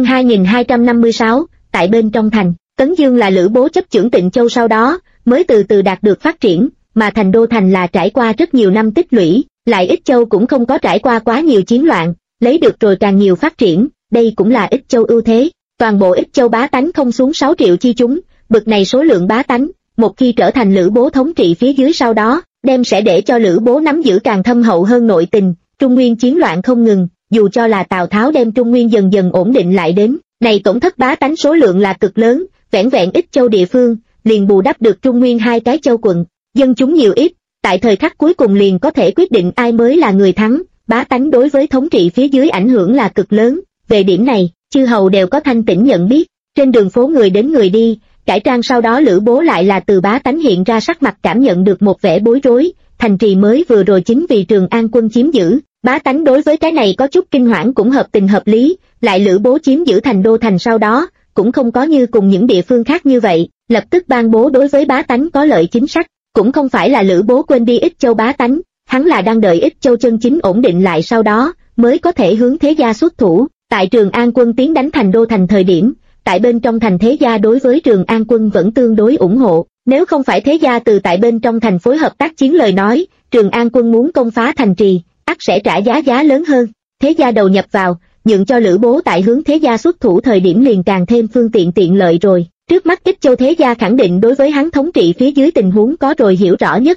2256, tại bên trong thành, Tấn Dương là Lữ Bố chấp chưởng Tịnh Châu sau đó, mới từ từ đạt được phát triển, mà thành đô thành là trải qua rất nhiều năm tích lũy, lại Ích Châu cũng không có trải qua quá nhiều chiến loạn, lấy được rồi càng nhiều phát triển, đây cũng là Ích Châu ưu thế. Toàn bộ Ích Châu bá tánh không xuống 6 triệu chi chúng, bực này số lượng bá tánh, một khi trở thành Lữ Bố thống trị phía dưới sau đó, đem sẽ để cho Lữ Bố nắm giữ càng thâm hậu hơn nội tình, Trung Nguyên chiến loạn không ngừng, dù cho là Tào Tháo đem Trung Nguyên dần dần ổn định lại đến, này tổn thất bá tánh số lượng là cực lớn, vẻn vẹn Ích Châu địa phương, liền bù đắp được Trung Nguyên 2 cái châu quận, dân chúng nhiều ít, tại thời khắc cuối cùng liền có thể quyết định ai mới là người thắng, bá tánh đối với thống trị phía dưới ảnh hưởng là cực lớn, về điểm này, chư hầu đều có thanh tĩnh nhận biết, trên đường phố người đến người đi, cải trang sau đó Lữ Bố lại là từ bá tánh hiện ra sắc mặt cảm nhận được một vẻ bối rối, thành trì mới vừa rồi chính vì Trường An quân chiếm giữ, bá tánh đối với cái này có chút kinh hoảng cũng hợp tình hợp lý, lại Lữ Bố chiếm giữ thành đô thành sau đó, cũng không có như cùng những địa phương khác như vậy, lập tức ban bố đối với bá tánh có lợi chính sách, cũng không phải là Lữ Bố quên đi Ích Châu bá tánh, hắn là đang đợi Ích Châu chân chính ổn định lại sau đó, mới có thể hướng thế gia xuất thủ, tại Trường An quân tiến đánh thành đô thành thời điểm, tại bên trong thành thế gia đối với Trường An quân vẫn tương đối ủng hộ, nếu không phải thế gia từ tại bên trong thành phối hợp tác chiến lời nói, Trường An quân muốn công phá thành trì, ắt sẽ trả giá lớn hơn, thế gia đầu nhập vào, nhượng cho Lữ Bố tại hướng thế gia xuất thủ thời điểm liền càng thêm phương tiện tiện lợi rồi. Trước mắt Ích Châu thế gia khẳng định đối với hắn thống trị phía dưới tình huống có rồi hiểu rõ nhất định,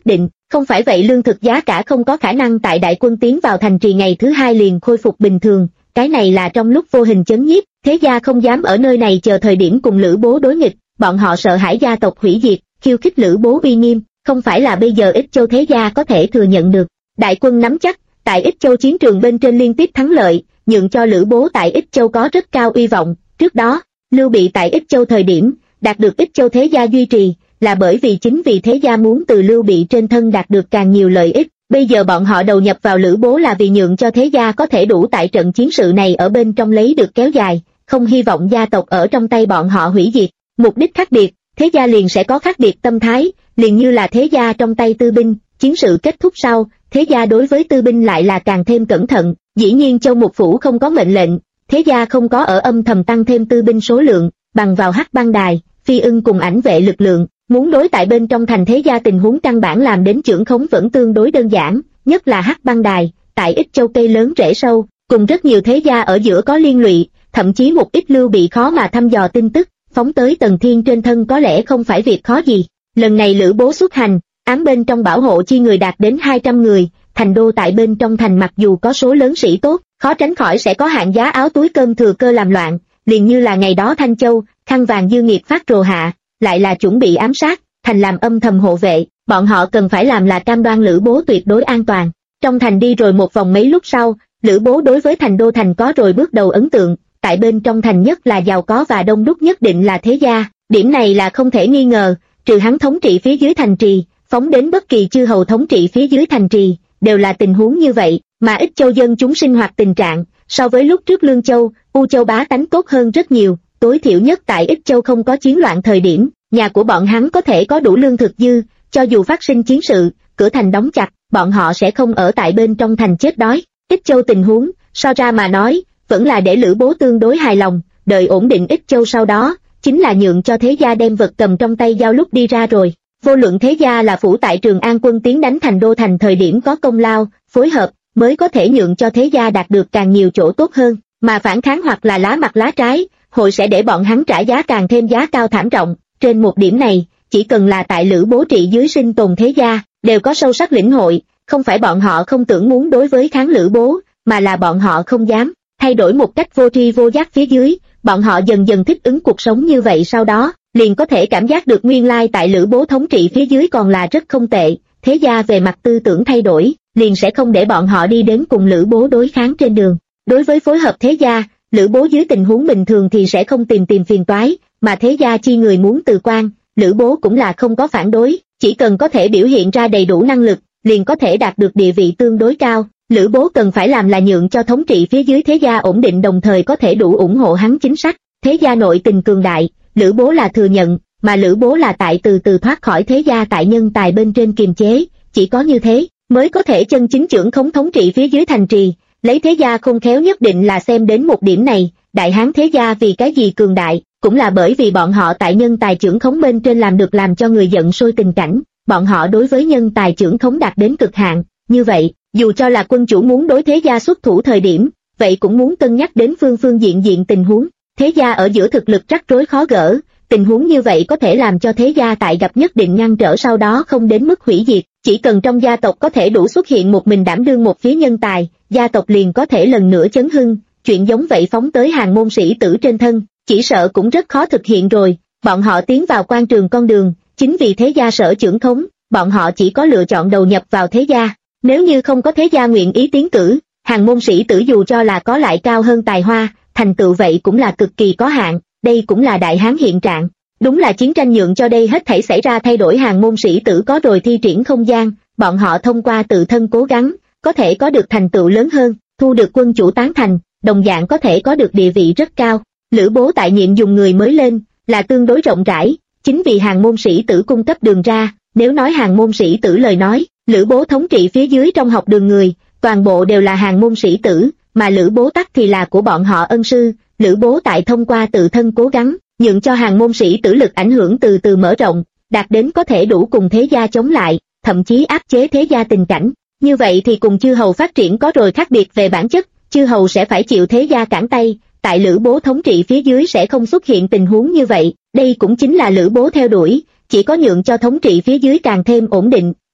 Không phải vậy lương thực giá cả không có khả năng tại đại quân tiến vào thành trì ngày thứ hai liền khôi phục bình thường, cái này là trong lúc vô hình chấn nhiếp, thế gia không dám ở nơi này chờ thời điểm cùng Lữ Bố đối nghịch, bọn họ sợ hãi gia tộc hủy diệt, khiêu khích Lữ Bố uy nghiêm, không phải là bây giờ Ích Châu thế gia có thể thừa nhận được. Đại quân nắm chắc, tại Ích Châu chiến trường bên trên liên tiếp thắng lợi, nhượng cho Lữ Bố tại Ích Châu có rất cao uy vọng. Trước đó, Lưu Bị tại Ích Châu thời điểm đạt được Ích Châu thế gia duy trì, là bởi vì chính vì thế gia muốn từ Lưu Bị trên thân đạt được càng nhiều lợi ích. Bây giờ bọn họ đầu nhập vào Lữ Bố là vì nhượng cho thế gia có thể đủ tại trận chiến sự này ở bên trong lấy được kéo dài, không hy vọng gia tộc ở trong tay bọn họ hủy diệt. Mục đích khác biệt, thế gia liền sẽ có khác biệt tâm thái, liền như là thế gia trong tay tư binh, chiến sự kết thúc sau, thế gia đối với tư binh lại là càng thêm cẩn thận. Dĩ nhiên Châu Mục Phủ không có mệnh lệnh, thế gia không có ở âm thầm tăng thêm tư binh số lượng, bằng vào Hắc Băng Đài, Phi Ưng cùng ảnh vệ lực lượng, muốn đối tại bên trong thành thế gia tình huống căn bản làm đến chưởng khống vẫn tương đối đơn giản, nhất là Hắc Băng Đài, tại Ích Châu cây lớn rễ sâu, cùng rất nhiều thế gia ở giữa có liên lụy, thậm chí một ít Lưu Bị khó mà thăm dò tin tức, phóng tới Tần Thiên trên thân có lẽ không phải việc khó gì. Lần này Lữ Bố xuất hành, ám bên trong bảo hộ chi người đạt đến 200 người, thành đô tại bên trong thành mặc dù có số lớn sĩ tốt, khó tránh khỏi sẽ có hạng giá áo túi cơm thừa cơ làm loạn, liền như là ngày đó Thanh Châu, khăn vàng dư nghiệt phát rồ hạ, lại là chuẩn bị ám sát, thành làm âm thầm hộ vệ, bọn họ cần phải làm là cam đoan Lữ Bố tuyệt đối an toàn. Trong thành đi rồi một vòng mấy lúc sau, Lữ Bố đối với thành đô thành có rồi bước đầu ấn tượng, tại bên trong thành nhất là giàu có và đông đúc nhất định là thế gia, điểm này là không thể nghi ngờ, trừ hắn thống trị phía dưới thành trì, phóng đến bất kỳ chư hầu thống trị phía dưới thành trì, đều là tình huống như vậy, mà Ích Châu dân chúng sinh hoạt tình trạng, so với lúc trước Lương Châu, U Châu bá tánh tốt hơn rất nhiều, tối thiểu nhất tại Ích Châu không có chiến loạn thời điểm, nhà của bọn hắn có thể có đủ lương thực dư, cho dù phát sinh chiến sự, cửa thành đóng chặt, bọn họ sẽ không ở tại bên trong thành chết đói. Ích Châu tình huống, so ra mà nói, vẫn là để Lữ Bố tương đối hài lòng, đợi ổn định Ích Châu sau đó, chính là nhượng cho thế gia đem vật cầm trong tay giao lúc đi ra rồi. Vô luận thế gia là phủ tại Trường An quân tiến đánh thành đô thành thời điểm có công lao, phối hợp, mới có thể nhượng cho thế gia đạt được càng nhiều chỗ tốt hơn, mà phản kháng hoặc là lá mặt lá trái, hội sẽ để bọn hắn trả giá càng thêm giá cao thảm trọng. Trên một điểm này, chỉ cần là tại Lữ Bố trị dưới sinh tồn thế gia, đều có sâu sắc lĩnh hội, không phải bọn họ không tưởng muốn đối với kháng Lữ Bố, mà là bọn họ không dám. Thay đổi một cách vô tri vô giác phía dưới, bọn họ dần dần thích ứng cuộc sống như vậy, sau đó liền có thể cảm giác được nguyên lai tại Lữ Bố thống trị phía dưới còn là rất không tệ, thế gia về mặt tư tưởng thay đổi, liền sẽ không để bọn họ đi đến cùng Lữ Bố đối kháng trên đường. Đối với phối hợp thế gia, Lữ Bố dưới tình huống bình thường thì sẽ không tìm phiền toái, mà thế gia chi người muốn từ quan, Lữ Bố cũng là không có phản đối, chỉ cần có thể biểu hiện ra đầy đủ năng lực, liền có thể đạt được địa vị tương đối cao. Lữ Bố cần phải làm là nhượng cho thống trị phía dưới thế gia ổn định, đồng thời có thể đủ ủng hộ hắn chính sách. Thế gia nội tình cường đại, Lữ Bố là thừa nhận, mà Lữ Bố là tại từ từ thoát khỏi thế gia tại nhân tài bên trên kiềm chế, chỉ có như thế mới có thể chân chính chưởng khống thống trị phía dưới thành trì. Lấy thế gia khôn khéo nhất định là xem đến một điểm này, Đại Hán thế gia vì cái gì cường đại, cũng là bởi vì bọn họ tại nhân tài chưởng khống bên trên làm được làm cho người giận sôi tình cảnh, bọn họ đối với nhân tài chưởng khống đạt đến cực hạn. Như vậy, dù cho là quân chủ muốn đối thế gia xuất thủ thời điểm, vậy cũng muốn cân nhắc đến phương diện tình huống. Thế gia ở giữa thực lực rắc rối khó gỡ, tình huống như vậy có thể làm cho thế gia tại gặp nhất định ngăn trở sau đó không đến mức hủy diệt, chỉ cần trong gia tộc có thể đủ xuất hiện một mình đảm đương một phía nhân tài, gia tộc liền có thể lần nữa chấn hưng. Chuyện giống vậy phóng tới hàng môn sĩ tử trên thân, chỉ sợ cũng rất khó thực hiện rồi. Bọn họ tiến vào quan trường con đường, chính vì thế gia sở chưởng khống, bọn họ chỉ có lựa chọn đầu nhập vào thế gia. Nếu như không có thế gia nguyện ý tiến cử, hàng môn sĩ tử dù cho là có lại cao hơn tài hoa, thành tựu vậy cũng là cực kỳ có hạn, đây cũng là Đại Hán hiện trạng. Đúng là chiến tranh nhượng cho đây hết thảy xảy ra thay đổi, hàng môn sĩ tử có rồi thi triển không gian, bọn họ thông qua tự thân cố gắng, có thể có được thành tựu lớn hơn, thu được quân chủ tán thành, đồng dạng có thể có được địa vị rất cao. Lữ Bố tại nhiệm dùng người mới lên, là tương đối rộng rãi, chính vì hàng môn sĩ tử cung cấp đường ra. Nếu nói hàng môn sĩ tử lời nói, Lữ Bố thống trị phía dưới trong học đường người, toàn bộ đều là hàng môn sĩ tử, mà Lữ Bố tắc thì là của bọn họ ân sư. Lữ Bố tại thông qua tự thân cố gắng, nhượng cho hàng môn sĩ tử lực ảnh hưởng từ từ mở rộng, đạt đến có thể đủ cùng thế gia chống lại, thậm chí áp chế thế gia tình cảnh. Như vậy thì cùng chư hầu phát triển có rồi khác biệt về bản chất, chư hầu sẽ phải chịu thế gia cản tay, tại Lữ Bố thống trị phía dưới sẽ không xuất hiện tình huống như vậy. Đây cũng chính là Lữ Bố theo đuổi, chỉ có nhượng cho thống trị phía dưới càng thêm ổn định,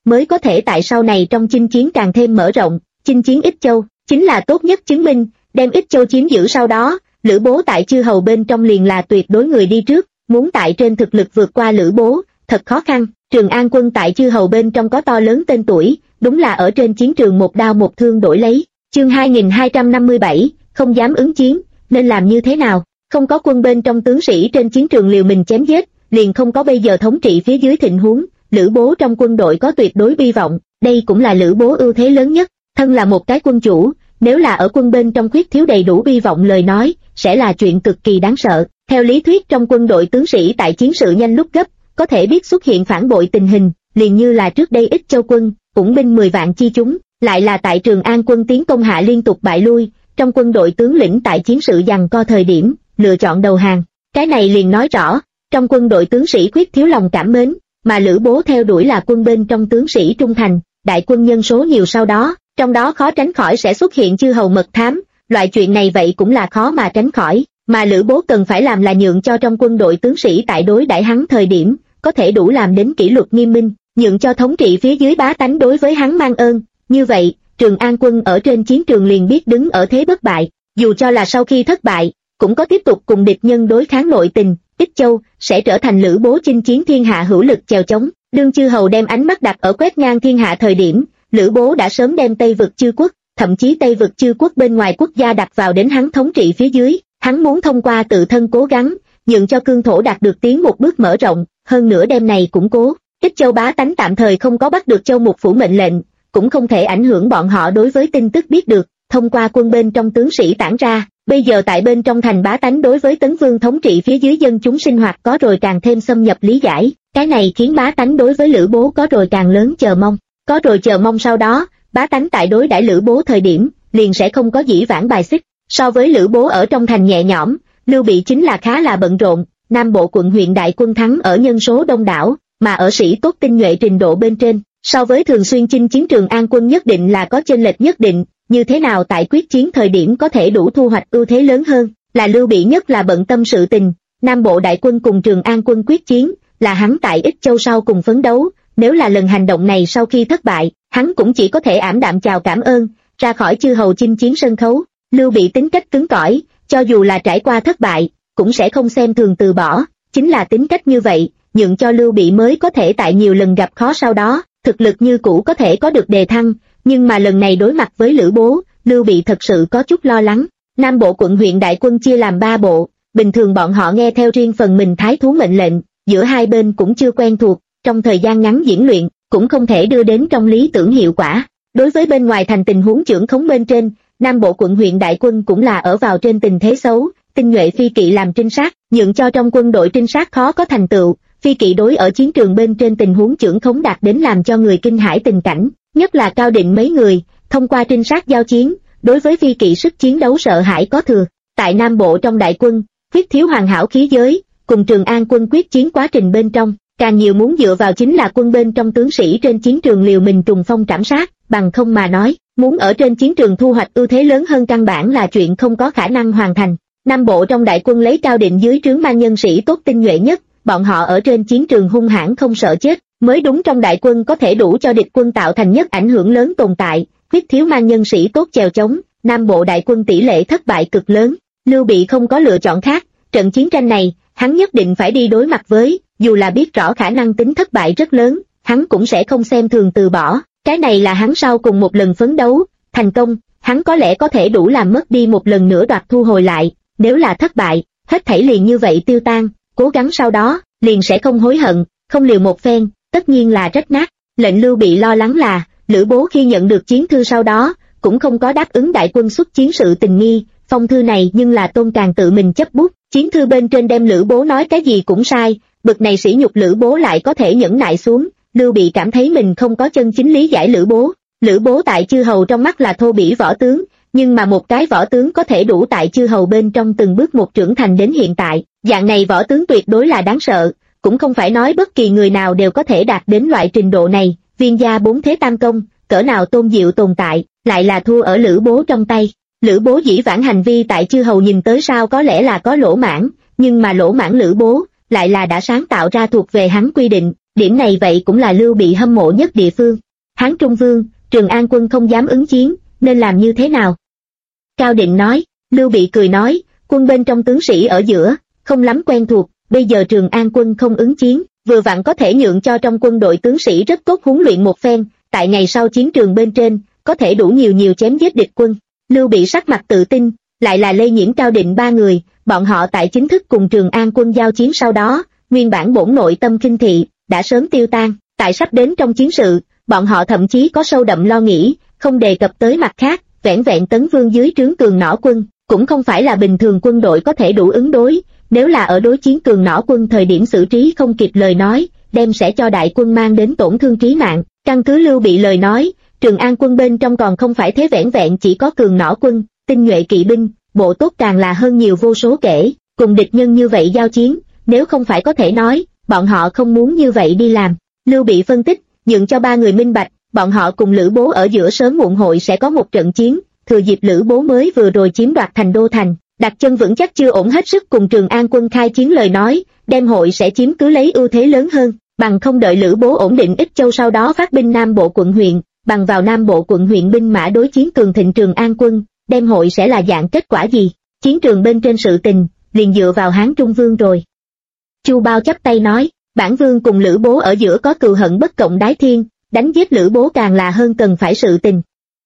mới có thể tại sau này trong chinh chiến càng thêm mở rộng. Chinh chiến Ích Châu chính là tốt nhất chứng minh, đem Ích Châu chiếm giữ sau đó, Lữ Bố tại chư hầu bên trong liền là tuyệt đối người đi trước, muốn tại trên thực lực vượt qua Lữ Bố, thật khó khăn. Trường An quân tại chư hầu bên trong có to lớn tên tuổi, đúng là ở trên chiến trường một đao một thương đổi lấy. Chương 2257, không dám ứng chiến, nên làm như thế nào? Không có quân bên trong tướng sĩ trên chiến trường liều mình chém giết, liền không có bây giờ thống trị phía dưới thịnh huống. Lữ Bố trong quân đội có tuyệt đối vi vọng, đây cũng là Lữ Bố ưu thế lớn nhất. Thân là một cái quân chủ, nếu là ở quân bên trong khuyết thiếu đầy đủ vi vọng lời nói, sẽ là chuyện cực kỳ đáng sợ. Theo lý thuyết trong quân đội tướng sĩ tại chiến sự nhanh lúc gấp, có thể biết xuất hiện phản bội tình hình, liền như là trước đây Ích Châu quân, ủng binh 10 vạn chi chúng, lại là tại Trường An quân tiến công hạ liên tục bại lui, trong quân đội tướng lĩnh tại chiến sự giằng co thời điểm, lựa chọn đầu hàng. Cái này liền nói rõ, trong quân đội tướng sĩ khuyết thiếu lòng cảm mến, mà Lữ Bố theo đuổi là quân bên trong tướng sĩ trung thành, đại quân nhân số nhiều sau đó, trong đó khó tránh khỏi sẽ xuất hiện chư hầu mật thám, loại chuyện này vậy cũng là khó mà tránh khỏi, mà Lữ Bố cần phải làm là nhượng cho trong quân đội tướng sĩ tại đối đãi hắn thời điểm, có thể đủ làm đến kỷ luật nghiêm minh, nhượng cho thống trị phía dưới bá tánh đối với hắn mang ơn, như vậy, Trường An quân ở trên chiến trường liền biết đứng ở thế bất bại, dù cho là sau khi thất bại, cũng có tiếp tục cùng địch nhân đối kháng nội tình, Ích Châu sẽ trở thành Lữ Bố chinh chiến thiên hạ hữu lực chèo chống. Đương chư hầu đem ánh mắt đặt ở quét ngang thiên hạ thời điểm, Lữ Bố đã sớm đem Tây vực chư quốc, thậm chí Tây vực chư quốc bên ngoài quốc gia đặt vào đến hắn thống trị phía dưới, hắn muốn thông qua tự thân cố gắng, nhượng cho cương thổ đạt được tiến một bước mở rộng, hơn nữa đem này củng cố. Ích Châu bá tánh tạm thời không có bắt được Châu Mục phủ mệnh lệnh, cũng không thể ảnh hưởng bọn họ đối với tin tức biết được, thông qua quân bên trong tướng sĩ tản ra. Bây giờ tại bên trong thành bá tánh đối với Tấn Vương thống trị phía dưới dân chúng sinh hoạt có rồi càng thêm xâm nhập lý giải, cái này khiến bá tánh đối với Lữ Bố có rồi càng lớn chờ mong. Có rồi chờ mong sau đó, bá tánh tại đối đãi Lữ Bố thời điểm, liền sẽ không có dĩ vãng bài xích. So với Lữ Bố ở trong thành nhẹ nhõm, Lưu Bị chính là khá là bận rộn, Nam Bộ quận huyện đại quân thắng ở nhân số đông đảo, mà ở sĩ tốt tinh nhuệ trình độ bên trên, so với thường xuyên chinh chiến Trường An quân nhất định là có chênh lệch nhất định. Như thế nào tại quyết chiến thời điểm có thể đủ thu hoạch ưu thế lớn hơn, là Lưu Bị nhất là bận tâm sự tình. Nam Bộ đại quân cùng Trường An quân quyết chiến, là hắn tại Ích Châu sau cùng phấn đấu, nếu là lần hành động này sau khi thất bại, hắn cũng chỉ có thể ảm đạm chào cảm ơn, ra khỏi chư hầu chinh chiến sân khấu. Lưu Bị tính cách cứng cỏi, cho dù là trải qua thất bại, cũng sẽ không xem thường từ bỏ, chính là tính cách như vậy, nhượng cho Lưu Bị mới có thể tại nhiều lần gặp khó sau đó, thực lực như cũ có thể có được đề thăng. Nhưng mà lần này đối mặt với Lữ Bố, Lưu Bị thật sự có chút lo lắng. Nam Bộ quận huyện đại quân chia làm 3 bộ, bình thường bọn họ nghe theo riêng phần mình thái thú mệnh lệnh, giữa hai bên cũng chưa quen thuộc, trong thời gian ngắn diễn luyện, cũng không thể đưa đến trong lý tưởng hiệu quả. Đối với bên ngoài thành tình huống trưởng khống bên trên, Nam Bộ quận huyện đại quân cũng là ở vào trên tình thế xấu, tinh nhuệ phi kỵ làm trinh sát, nhượng cho trong quân đội trinh sát khó có thành tựu, phi kỵ đối ở chiến trường bên trên tình huống trưởng khống đạt đến làm cho người kinh hãi tình cảnh. Nhất là Cao Định mấy người, thông qua trinh sát giao chiến, đối với phi kỵ sức chiến đấu sợ hãi có thừa. Tại Nam Bộ trong đại quân, khuyết thiếu hoàn hảo khí giới, cùng Trường An quân quyết chiến quá trình bên trong, càng nhiều muốn dựa vào chính là quân bên trong tướng sĩ trên chiến trường liều mình trùng phong trảm sát, bằng không mà nói, muốn ở trên chiến trường thu hoạch ưu thế lớn hơn căn bản là chuyện không có khả năng hoàn thành. Nam Bộ trong đại quân lấy Cao Định dưới trướng mang nhân sĩ tốt tinh nhuệ nhất, bọn họ ở trên chiến trường hung hãn không sợ chết, mới đúng trong đại quân có thể đủ cho địch quân tạo thành nhất ảnh hưởng lớn tồn tại, khuyết thiếu mang nhân sĩ tốt chèo chống, Nam Bộ đại quân tỷ lệ thất bại cực lớn. Lưu Bị không có lựa chọn khác, trận chiến tranh này, hắn nhất định phải đi đối mặt với, dù là biết rõ khả năng tính thất bại rất lớn, hắn cũng sẽ không xem thường từ bỏ, cái này là hắn sau cùng một lần phấn đấu, thành công, hắn có lẽ có thể đủ làm mất đi một lần nữa đoạt thu hồi lại, nếu là thất bại, hết thảy liền như vậy tiêu tan, cố gắng sau đó, liền sẽ không hối hận, không liều một phen, tất nhiên là rách nát. Lệnh Lưu Bị lo lắng là, Lữ Bố khi nhận được chiến thư sau đó, cũng không có đáp ứng đại quân xuất chiến sự tình nghi, phong thư này nhưng là Tôn Càng tự mình chấp bút, chiến thư bên trên đem Lữ Bố nói cái gì cũng sai, bực này sỉ nhục Lữ Bố lại có thể nhẫn nại xuống, Lưu Bị cảm thấy mình không có chân chính lý giải Lữ Bố. Lữ Bố tại chư hầu trong mắt là thô bỉ võ tướng, nhưng mà một cái võ tướng có thể đủ tại chư hầu bên trong từng bước một trưởng thành đến hiện tại, dạng này võ tướng tuyệt đối là đáng sợ, cũng không phải nói bất kỳ người nào đều có thể đạt đến loại trình độ này. Viên gia 4 thế tam công, cỡ nào tôn diệu tồn tại, lại là thua ở Lữ Bố trong tay. Lữ Bố dĩ vãng hành vi tại chư hầu nhìn tới sao có lẽ là có lỗ mãng, nhưng mà lỗ mãng Lữ Bố lại là đã sáng tạo ra thuộc về hắn quy định, điểm này vậy cũng là Lưu Bị hâm mộ nhất địa phương. Hán Trung Vương, Trường An quân không dám ứng chiến, nên làm như thế nào? Cao Định nói. Lưu Bị cười nói, quân bên trong tướng sĩ ở giữa, không lắm quen thuộc, bây giờ Trường An quân không ứng chiến, vừa vặn có thể nhượng cho trong quân đội tướng sĩ rất tốt huấn luyện một phen, tại ngày sau chiến trường bên trên, có thể đủ nhiều chém giết địch quân. Lưu Bị sắc mặt tự tin, lại là Lê Nhiễm Cao Định ba người, bọn họ tại chính thức cùng Trường An quân giao chiến sau đó, nguyên bản bổn nội tâm khinh thị, đã sớm tiêu tan, tại sắp đến trong chiến sự, bọn họ thậm chí có sâu đậm lo nghĩ, không đề cập tới mặt khác, vẻn vẹn Tấn Vương dưới trướng Cường Nỏ quân, cũng không phải là bình thường quân đội có thể đủ ứng đối, nếu là ở đối chiến Cường Nỏ quân thời điểm xử trí không kịp lời nói, đem sẽ cho đại quân mang đến tổn thương trí mạng. Căn cứ Lưu Bị lời nói, Trường An quân bên trong còn không phải thế vẻn vẹn chỉ có Cường Nỏ quân, tinh nhuệ kỵ binh, bộ tốt càng là hơn nhiều vô số kể, cùng địch nhân như vậy giao chiến, nếu không phải có thể nói, bọn họ không muốn như vậy đi làm. Lưu Bị phân tích, nhượng cho ba người minh bạch, bọn họ cùng Lữ Bố ở giữa sớm muộn hội sẽ có một trận chiến, thừa dịp Lữ Bố mới vừa rồi chiếm đoạt thành đô thành, đặt chân vững chắc chưa ổn hết sức cùng Trường An quân khai chiến lời nói, đem hội sẽ chiếm cứ lấy ưu thế lớn hơn, bằng không đợi Lữ Bố ổn định Ích Châu sau đó phát binh Nam Bộ quận huyện, bằng vào Nam Bộ quận huyện binh mã đối chiến cường thịnh Trường An quân, đem hội sẽ là dạng kết quả gì? Chiến trường bên trên sự tình, liền dựa vào Hán Trung Vương rồi. Chu Bao chắp tay nói, bản vương cùng Lữ Bố ở giữa có cừu hận bất cộng đái thiên, đánh giết Lữ Bố càng là hơn cần phải sự tình.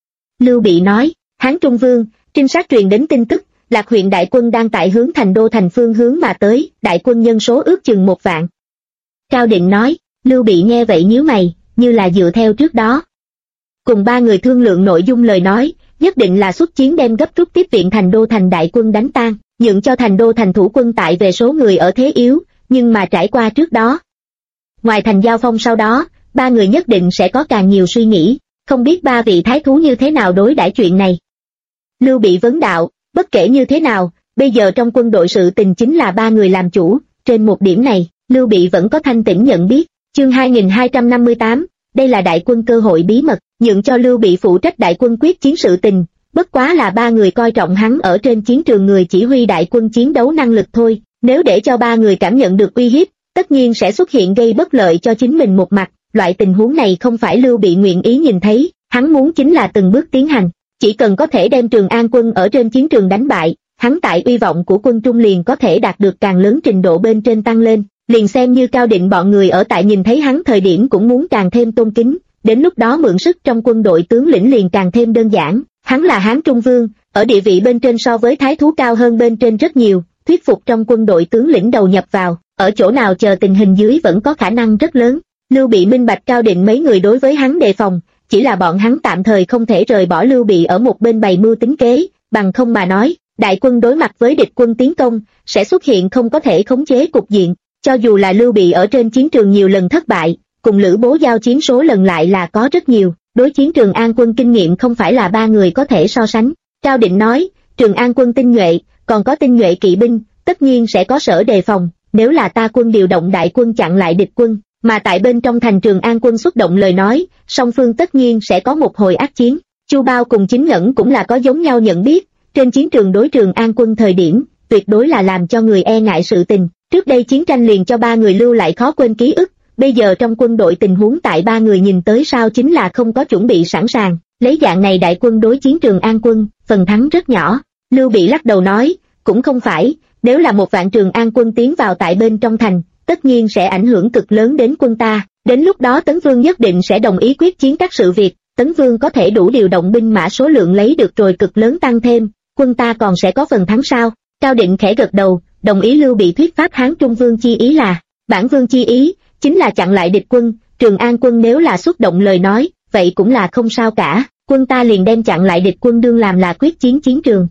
Lưu Bị nói, Hán Trung Vương, trinh sát truyền đến tin tức, Lạc huyện đại quân đang tại hướng thành đô thành phương hướng mà tới, đại quân nhân số ước chừng 1 vạn. Cao Định nói, Lưu Bị nghe vậy nhíu mày, như là dựa theo trước đó. Cùng ba người thương lượng nội dung lời nói, nhất định là xuất chiến đem gấp rút tiếp viện thành đô thành đại quân đánh tan, nhượng cho thành đô thành thủ quân tại về số người ở thế yếu, nhưng mà trải qua trước đó. Ngoài thành giao phong sau đó, ba người nhất định sẽ có càng nhiều suy nghĩ, không biết ba vị thái thú như thế nào đối đãi chuyện này. Lưu Bị vấn đạo, bất kể như thế nào, bây giờ trong quân đội sự tình chính là ba người làm chủ, trên một điểm này, Lưu Bị vẫn có thanh tĩnh nhận biết. Chương 2258, đây là đại quân cơ hội bí mật, nhượng cho Lưu Bị phụ trách đại quân quyết chiến sự tình, bất quá là ba người coi trọng hắn ở trên chiến trường người chỉ huy đại quân chiến đấu năng lực thôi, nếu để cho ba người cảm nhận được uy hiếp, tất nhiên sẽ xuất hiện gây bất lợi cho chính mình một mặt, loại tình huống này không phải Lưu Bị nguyện ý nhìn thấy, hắn muốn chính là từng bước tiến hành, chỉ cần có thể đem Trường An quân ở trên chiến trường đánh bại, hắn tại uy vọng của quân Trung liền có thể đạt được càng lớn trình độ bên trên tăng lên, liền xem như Cao Định bọn người ở tại nhìn thấy hắn thời điểm cũng muốn càng thêm tôn kính, đến lúc đó mượn sức trong quân đội tướng lĩnh liền càng thêm đơn giản, hắn là Hán Trung Vương, ở địa vị bên trên so với thái thú cao hơn bên trên rất nhiều, thuyết phục trong quân đội tướng lĩnh đầu nhập vào, ở chỗ nào chờ tình hình dưới vẫn có khả năng rất lớn. Lưu Bị minh bạch Cao Định mấy người đối với hắn đề phòng, chỉ là bọn hắn tạm thời không thể rời bỏ Lưu Bị ở một bên bày mưu tính kế, bằng không mà nói, đại quân đối mặt với địch quân tiến công, sẽ xuất hiện không có thể khống chế cục diện, cho dù là Lưu Bị ở trên chiến trường nhiều lần thất bại, cùng Lữ Bố giao chiến số lần lại là có rất nhiều, đối chiến Trường An quân kinh nghiệm không phải là ba người có thể so sánh. Cao Định nói, Trường An quân tinh nhuệ, còn có tinh nhuệ kỵ binh, tất nhiên sẽ có sở đề phòng, nếu là ta quân điều động đại quân chặn lại địch quân, mà tại bên trong thành Trường An quân xuất động lời nói, song phương tất nhiên sẽ có một hồi ác chiến. Chu Bao cùng Chính Ngẩn cũng là có giống nhau nhận biết, trên chiến trường đối Trường An quân thời điểm, tuyệt đối là làm cho người e ngại sự tình, trước đây chiến tranh liền cho ba người lưu lại khó quên ký ức, bây giờ trong quân đội tình huống tại ba người nhìn tới sao chính là không có chuẩn bị sẵn sàng, lấy dạng này đại quân đối chiến Trường An quân, phần thắng rất nhỏ. Lưu Bị lắc đầu nói, cũng không phải, nếu là 1 vạn Trường An quân tiến vào tại bên trong thành, tất nhiên sẽ ảnh hưởng cực lớn đến quân ta, đến lúc đó Tấn Vương nhất định sẽ đồng ý quyết chiến các sự việc, Tấn Vương có thể đủ điều động binh mã số lượng lấy được rồi cực lớn tăng thêm, quân ta còn sẽ có phần thắng sao? Cao Định khẽ gật đầu, đồng ý Lưu Bị thuyết pháp Hán Trung Vương chi ý là, bản vương chi ý, chính là chặn lại địch quân, Trường An quân nếu là xuất động lời nói, vậy cũng là không sao cả, quân ta liền đem chặn lại địch quân đương làm là quyết chiến chiến trường.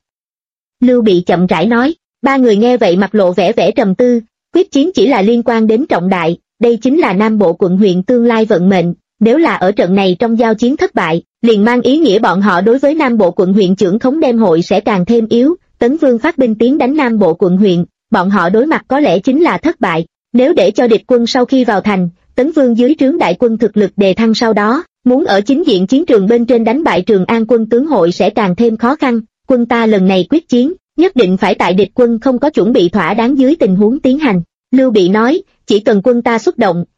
Lưu Bị chậm rãi nói, ba người nghe vậy mặt lộ vẻ vẻ trầm tư, quyết chiến chỉ là liên quan đến trọng đại, đây chính là Nam Bộ quận huyện tương lai vận mệnh, nếu là ở trận này trong giao chiến thất bại, liền mang ý nghĩa bọn họ đối với Nam Bộ quận huyện trưởng khống đem hội sẽ càng thêm yếu, Tấn Vương phát binh tiến đánh Nam Bộ quận huyện, bọn họ đối mặt có lẽ chính là thất bại, nếu để cho địch quân sau khi vào thành, Tấn Vương dưới trướng đại quân thực lực đề thăng sau đó, muốn ở chính diện chiến trường bên trên đánh bại Trường An quân tướng hội sẽ càng thêm khó khăn, quân ta lần này quyết chiến, nhất định phải tại địch quân không có chuẩn bị thỏa đáng dưới tình huống tiến hành. Lưu Bị nói, chỉ cần quân ta xuất động,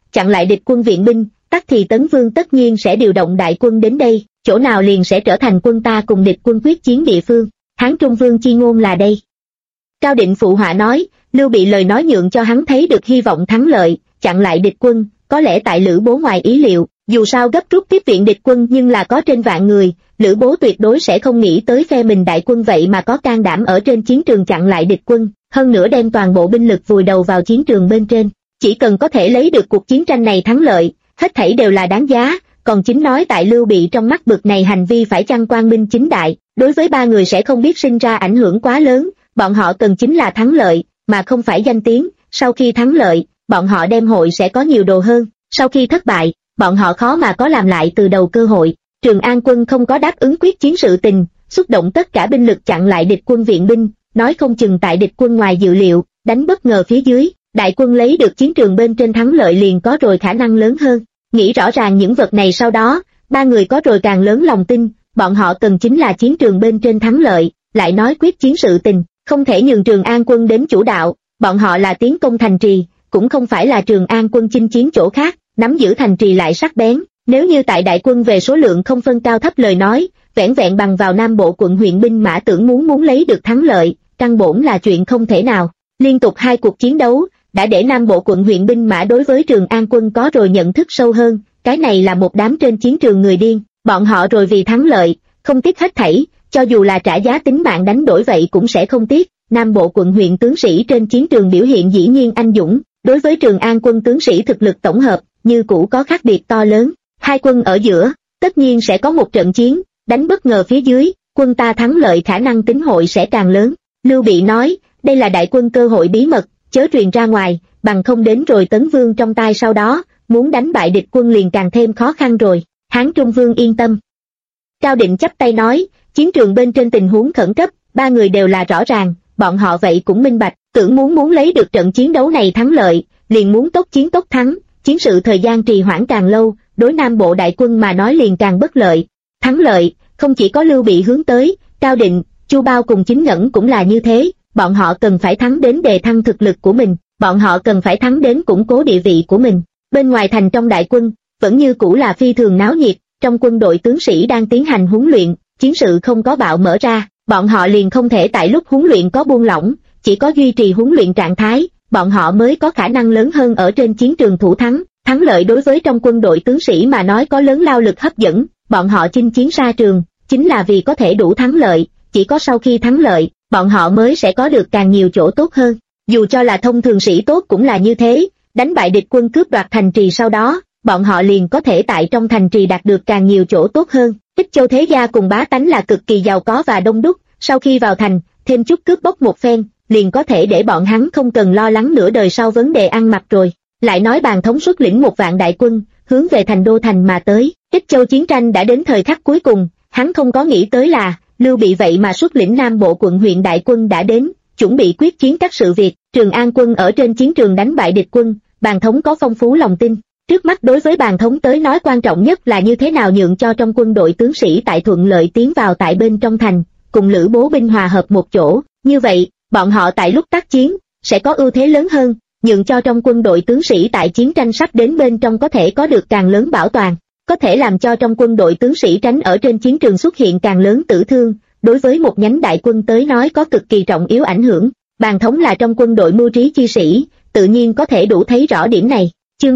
chặn lại địch quân viện binh, tắc thì Tấn Vương tất nhiên sẽ điều động đại quân đến đây, chỗ nào liền sẽ trở thành quân ta cùng địch quân quyết chiến địa phương. Hán Trung Vương chi ngôn là đây. Cao Định phụ họa nói, Lưu Bị lời nói nhượng cho hắn thấy được hy vọng thắng lợi, chặn lại địch quân, có lẽ tại Lữ Bố ngoài ý liệu, dù sao gấp rút tiếp viện địch quân nhưng là có trên vạn người, Lữ Bố tuyệt đối sẽ không nghĩ tới phe mình đại quân vậy mà có can đảm ở trên chiến trường chặn lại địch quân, hơn nữa đem toàn bộ binh lực vùi đầu vào chiến trường bên trên. Chỉ cần có thể lấy được cuộc chiến tranh này thắng lợi, hết thảy đều là đáng giá, còn chính nói tại Lưu Bị trong mắt bực này hành vi phải chăng quang minh chính đại, đối với ba người sẽ không biết sinh ra ảnh hưởng quá lớn, bọn họ cần chính là thắng lợi, mà không phải danh tiếng, sau khi thắng lợi, bọn họ đem hội sẽ có nhiều đồ hơn, sau khi thất bại, bọn họ khó mà có làm lại từ đầu cơ hội. Trường An quân không có đáp ứng quyết chiến sự tình, xúc động tất cả binh lực chặn lại địch quân viện binh, nói không chừng tại địch quân ngoài dự liệu, đánh bất ngờ phía dưới, đại quân lấy được chiến trường bên trên thắng lợi liền có rồi khả năng lớn hơn. Nghĩ rõ ràng những vật này sau đó, ba người có rồi càng lớn lòng tin, bọn họ cần chính là chiến trường bên trên thắng lợi, lại nói quyết chiến sự tình, không thể nhường Trường An quân đến chủ đạo, bọn họ là tiến công thành trì, cũng không phải là Trường An quân chinh chiến chỗ khác, nắm giữ thành trì lại sắc bén, nếu như tại đại quân về số lượng không phân cao thấp lời nói, vẻn vẹn bằng vào Nam Bộ quận huyện binh mã tưởng muốn lấy được thắng lợi, căn bổn là chuyện không thể nào. Liên tục hai cuộc chiến đấu, đã để Nam Bộ quận huyện binh mã đối với Trường An quân có rồi nhận thức sâu hơn, cái này là một đám trên chiến trường người điên, bọn họ rồi vì thắng lợi, không tiếc hết thảy, cho dù là trả giá tính mạng đánh đổi vậy cũng sẽ không tiếc. Nam Bộ quận huyện tướng sĩ trên chiến trường biểu hiện dĩ nhiên anh dũng, đối với Trường An quân tướng sĩ thực lực tổng hợp, như cũ có khác biệt to lớn. Hai quân ở giữa, tất nhiên sẽ có một trận chiến, đánh bất ngờ phía dưới, quân ta thắng lợi khả năng tính hội sẽ càng lớn. Lưu Bị nói, đây là đại quân cơ hội bí mật, chớ truyền ra ngoài, bằng không đến rồi Tấn Vương trong tay sau đó, muốn đánh bại địch quân liền càng thêm khó khăn rồi. Hán Trung Vương yên tâm. Cao Định chắp tay nói, chiến trường bên trên tình huống khẩn cấp, ba người đều là rõ ràng, bọn họ vậy cũng minh bạch, tưởng muốn lấy được trận chiến đấu này thắng lợi, liền muốn tốc chiến tốc thắng, chiến sự thời gian trì hoãn càng lâu, đối Nam Bộ đại quân mà nói liền càng bất lợi. Thắng lợi, không chỉ có Lưu Bị hướng tới, Cao Định, Chu Bao cùng Chính Ngẩn cũng là như thế, bọn họ cần phải thắng đến đề thăng thực lực của mình, bọn họ cần phải thắng đến củng cố địa vị của mình. Bên ngoài thành trong đại quân, vẫn như cũ là phi thường náo nhiệt, trong quân đội tướng sĩ đang tiến hành huấn luyện, chiến sự không có bạo mở ra, bọn họ liền không thể tại lúc huấn luyện có buông lỏng, chỉ có duy trì huấn luyện trạng thái, bọn họ mới có khả năng lớn hơn ở trên chiến trường thủ thắng. Thắng lợi đối với trong quân đội tướng sĩ mà nói có lớn lao lực hấp dẫn, bọn họ chinh chiến xa trường, chính là vì có thể đủ thắng lợi, chỉ có sau khi thắng lợi, bọn họ mới sẽ có được càng nhiều chỗ tốt hơn. Dù cho là thông thường sĩ tốt cũng là như thế, đánh bại địch quân cướp đoạt thành trì sau đó, bọn họ liền có thể tại trong thành trì đạt được càng nhiều chỗ tốt hơn. Ích Châu thế gia cùng bá tánh là cực kỳ giàu có và đông đúc, sau khi vào thành, thêm chút cướp bóc một phen, liền có thể để bọn hắn không cần lo lắng nửa đời sau vấn đề ăn mặc rồi. Lại nói Bàn Thống xuất lĩnh 1 vạn đại quân, hướng về thành đô thành mà tới. Ích Châu chiến tranh đã đến thời khắc cuối cùng, hắn không có nghĩ tới là, Lưu Bị vậy mà xuất lĩnh Nam Bộ quận huyện đại quân đã đến, chuẩn bị quyết chiến các sự việc. Trường An quân ở trên chiến trường đánh bại địch quân, Bàn Thống có phong phú lòng tin. Trước mắt đối với Bàn Thống tới nói quan trọng nhất là như thế nào nhượng cho trong quân đội tướng sĩ tại thuận lợi tiến vào tại bên trong thành, cùng Lữ Bố binh hòa hợp một chỗ. Như vậy, bọn họ tại lúc tác chiến, sẽ có ưu thế lớn hơn, nhượng cho trong quân đội tướng sĩ tại chiến tranh sắp đến bên trong có thể có được càng lớn bảo toàn, có thể làm cho trong quân đội tướng sĩ tránh ở trên chiến trường xuất hiện càng lớn tử thương, đối với một nhánh đại quân tới nói có cực kỳ trọng yếu ảnh hưởng. Bàn Thống là trong quân đội mưu trí chi sĩ, tự nhiên có thể đủ thấy rõ điểm này. Chương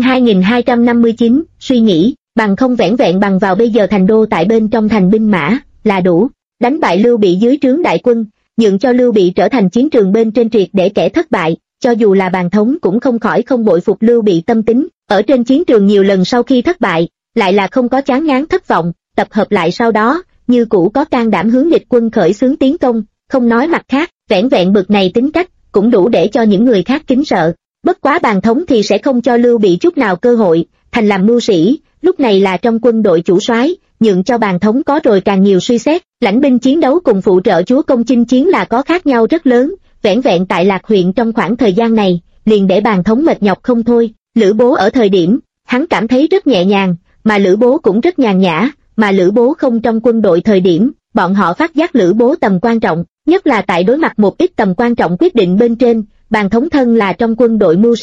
2259, suy nghĩ, bằng không vẻn vẹn bằng vào bây giờ thành đô tại bên trong thành binh mã, là đủ, đánh bại Lưu Bị dưới trướng đại quân, nhượng cho Lưu Bị trở thành chiến trường bên trên triệt để kẻ thất bại, cho dù là Bàn Thống cũng không khỏi không bội phục Lưu Bị tâm tính, ở trên chiến trường nhiều lần sau khi thất bại, lại là không có chán ngán thất vọng, tập hợp lại sau đó, như cũ có can đảm hướng địch quân khởi xướng tiến công, không nói mặt khác, vẻn vẹn bực này tính cách, cũng đủ để cho những người khác kính sợ. Bất quá Bàn Thống thì sẽ không cho Lưu Bị chút nào cơ hội, thành làm mưu sĩ, lúc này là trong quân đội chủ soái, nhượng cho Bàn Thống có rồi càng nhiều suy xét, lãnh binh chiến đấu cùng phụ trợ chúa công chinh chiến là có khác nhau rất lớn, vẻn vẹn tại Lạc huyện trong khoảng thời gian này, liền để Bàn Thống mệt nhọc không thôi. Lữ Bố ở thời điểm, hắn cảm thấy rất nhẹ nhàng, mà Lữ Bố cũng rất nhàn nhã, mà Lữ Bố không trong quân đội thời điểm, bọn họ phát giác Lữ Bố tầm quan trọng, nhất là tại đối mặt một ít tầm quan trọng quyết định bên trên. Bàn Thống thân là trong quân đội mưu sĩ,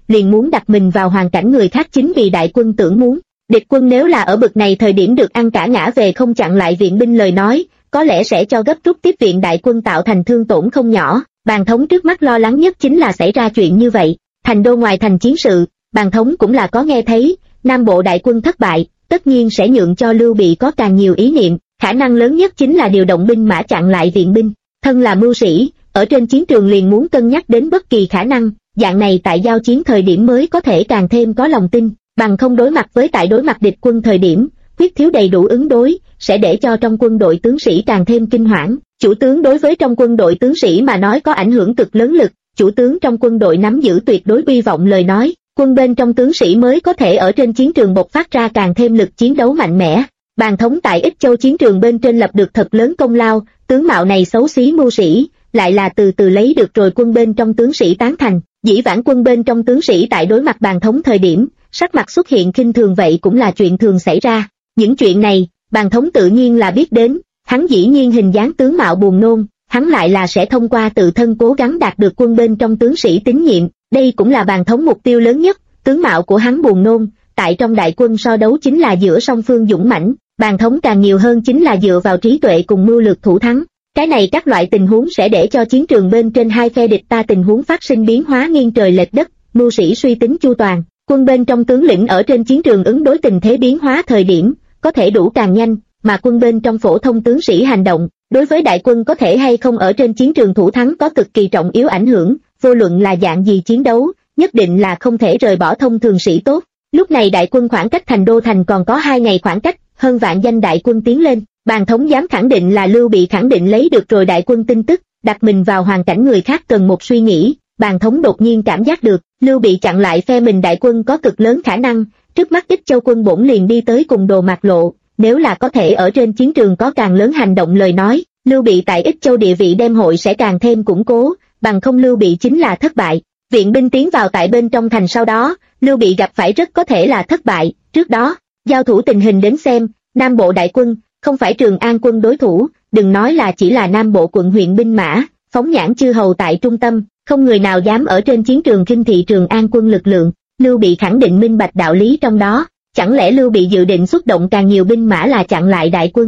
liền muốn đặt mình vào hoàn cảnh người khác chính vì đại quân tưởng muốn. Địch quân nếu là ở bực này thời điểm được ăn cả ngã về không chặn lại viện binh lời nói, có lẽ sẽ cho gấp rút tiếp viện đại quân tạo thành thương tổn không nhỏ. Bàn thống trước mắt lo lắng nhất chính là xảy ra chuyện như vậy. Thành đô ngoài thành chiến sự, bàn thống cũng là có nghe thấy, Nam Bộ đại quân thất bại, tất nhiên sẽ nhượng cho Lưu Bị có càng nhiều ý niệm, khả năng lớn nhất chính là điều động binh mã chặn lại viện binh. Thân là mưu sĩ, ở trên chiến trường liền muốn cân nhắc đến bất kỳ khả năng, dạng này tại giao chiến thời điểm mới có thể càng thêm có lòng tin, bằng không đối mặt với tại đối mặt địch quân thời điểm, quyết thiếu đầy đủ ứng đối, sẽ để cho trong quân đội tướng sĩ càng thêm kinh hoảng. Chủ tướng đối với trong quân đội tướng sĩ mà nói có ảnh hưởng cực lớn lực, chủ tướng trong quân đội nắm giữ tuyệt đối uy vọng lời nói, quân bên trong tướng sĩ mới có thể ở trên chiến trường bộc phát ra càng thêm lực chiến đấu mạnh mẽ. Bàn thống tại Ích Châu chiến trường bên trên lập được thật lớn công lao, tướng mạo này xấu xí mưu sĩ, lại là từ từ lấy được rồi quân bên trong tướng sĩ tán thành. Dĩ vãng quân bên trong tướng sĩ tại đối mặt bàn thống thời điểm, sắc mặt xuất hiện khinh thường vậy cũng là chuyện thường xảy ra. Những chuyện này, bàn thống tự nhiên là biết đến, hắn dĩ nhiên hình dáng tướng mạo buồn nôn, hắn lại là sẽ thông qua tự thân cố gắng đạt được quân bên trong tướng sĩ tín nhiệm, đây cũng là bàn thống mục tiêu lớn nhất. Tướng mạo của hắn buồn nôn, tại trong đại quân so đấu chính là giữa song phương dũng mãnh, bàn thống càng nhiều hơn chính là dựa vào trí tuệ cùng mưu lược thủ thắng. Cái này các loại tình huống sẽ để cho chiến trường bên trên hai phe địch ta tình huống phát sinh biến hóa nghiêng trời lệch đất, mưu sĩ suy tính chu toàn, quân bên trong tướng lĩnh ở trên chiến trường ứng đối tình thế biến hóa thời điểm, có thể đủ càng nhanh, mà quân bên trong phổ thông tướng sĩ hành động, đối với đại quân có thể hay không ở trên chiến trường thủ thắng có cực kỳ trọng yếu ảnh hưởng, vô luận là dạng gì chiến đấu, nhất định là không thể rời bỏ thông thường sĩ tốt. Lúc này đại quân khoảng cách thành đô thành còn có 2 ngày khoảng cách, hơn vạn danh đại quân tiến lên, bàn thống dám khẳng định là Lưu Bị khẳng định lấy được rồi đại quân tin tức, đặt mình vào hoàn cảnh người khác cần một suy nghĩ, bàn thống đột nhiên cảm giác được, Lưu Bị chặn lại phe mình đại quân có cực lớn khả năng, trước mắt Ích Châu quân bổn liền đi tới cùng Đồ Mạc Lộ, nếu là có thể ở trên chiến trường có càng lớn hành động lời nói, Lưu Bị tại Ích Châu địa vị đem hội sẽ càng thêm củng cố, bằng không Lưu Bị chính là thất bại. Viện binh tiến vào tại bên trong thành sau đó, Lưu Bị gặp phải rất có thể là thất bại, trước đó, giao thủ tình hình đến xem, Nam Bộ đại quân, không phải Trường An quân đối thủ, đừng nói là chỉ là Nam Bộ quận huyện binh mã, phóng nhãn chư hầu tại trung tâm, không người nào dám ở trên chiến trường khinh thị Trường An quân lực lượng, Lưu Bị khẳng định minh bạch đạo lý trong đó, chẳng lẽ Lưu Bị dự định xuất động càng nhiều binh mã là chặn lại đại quân.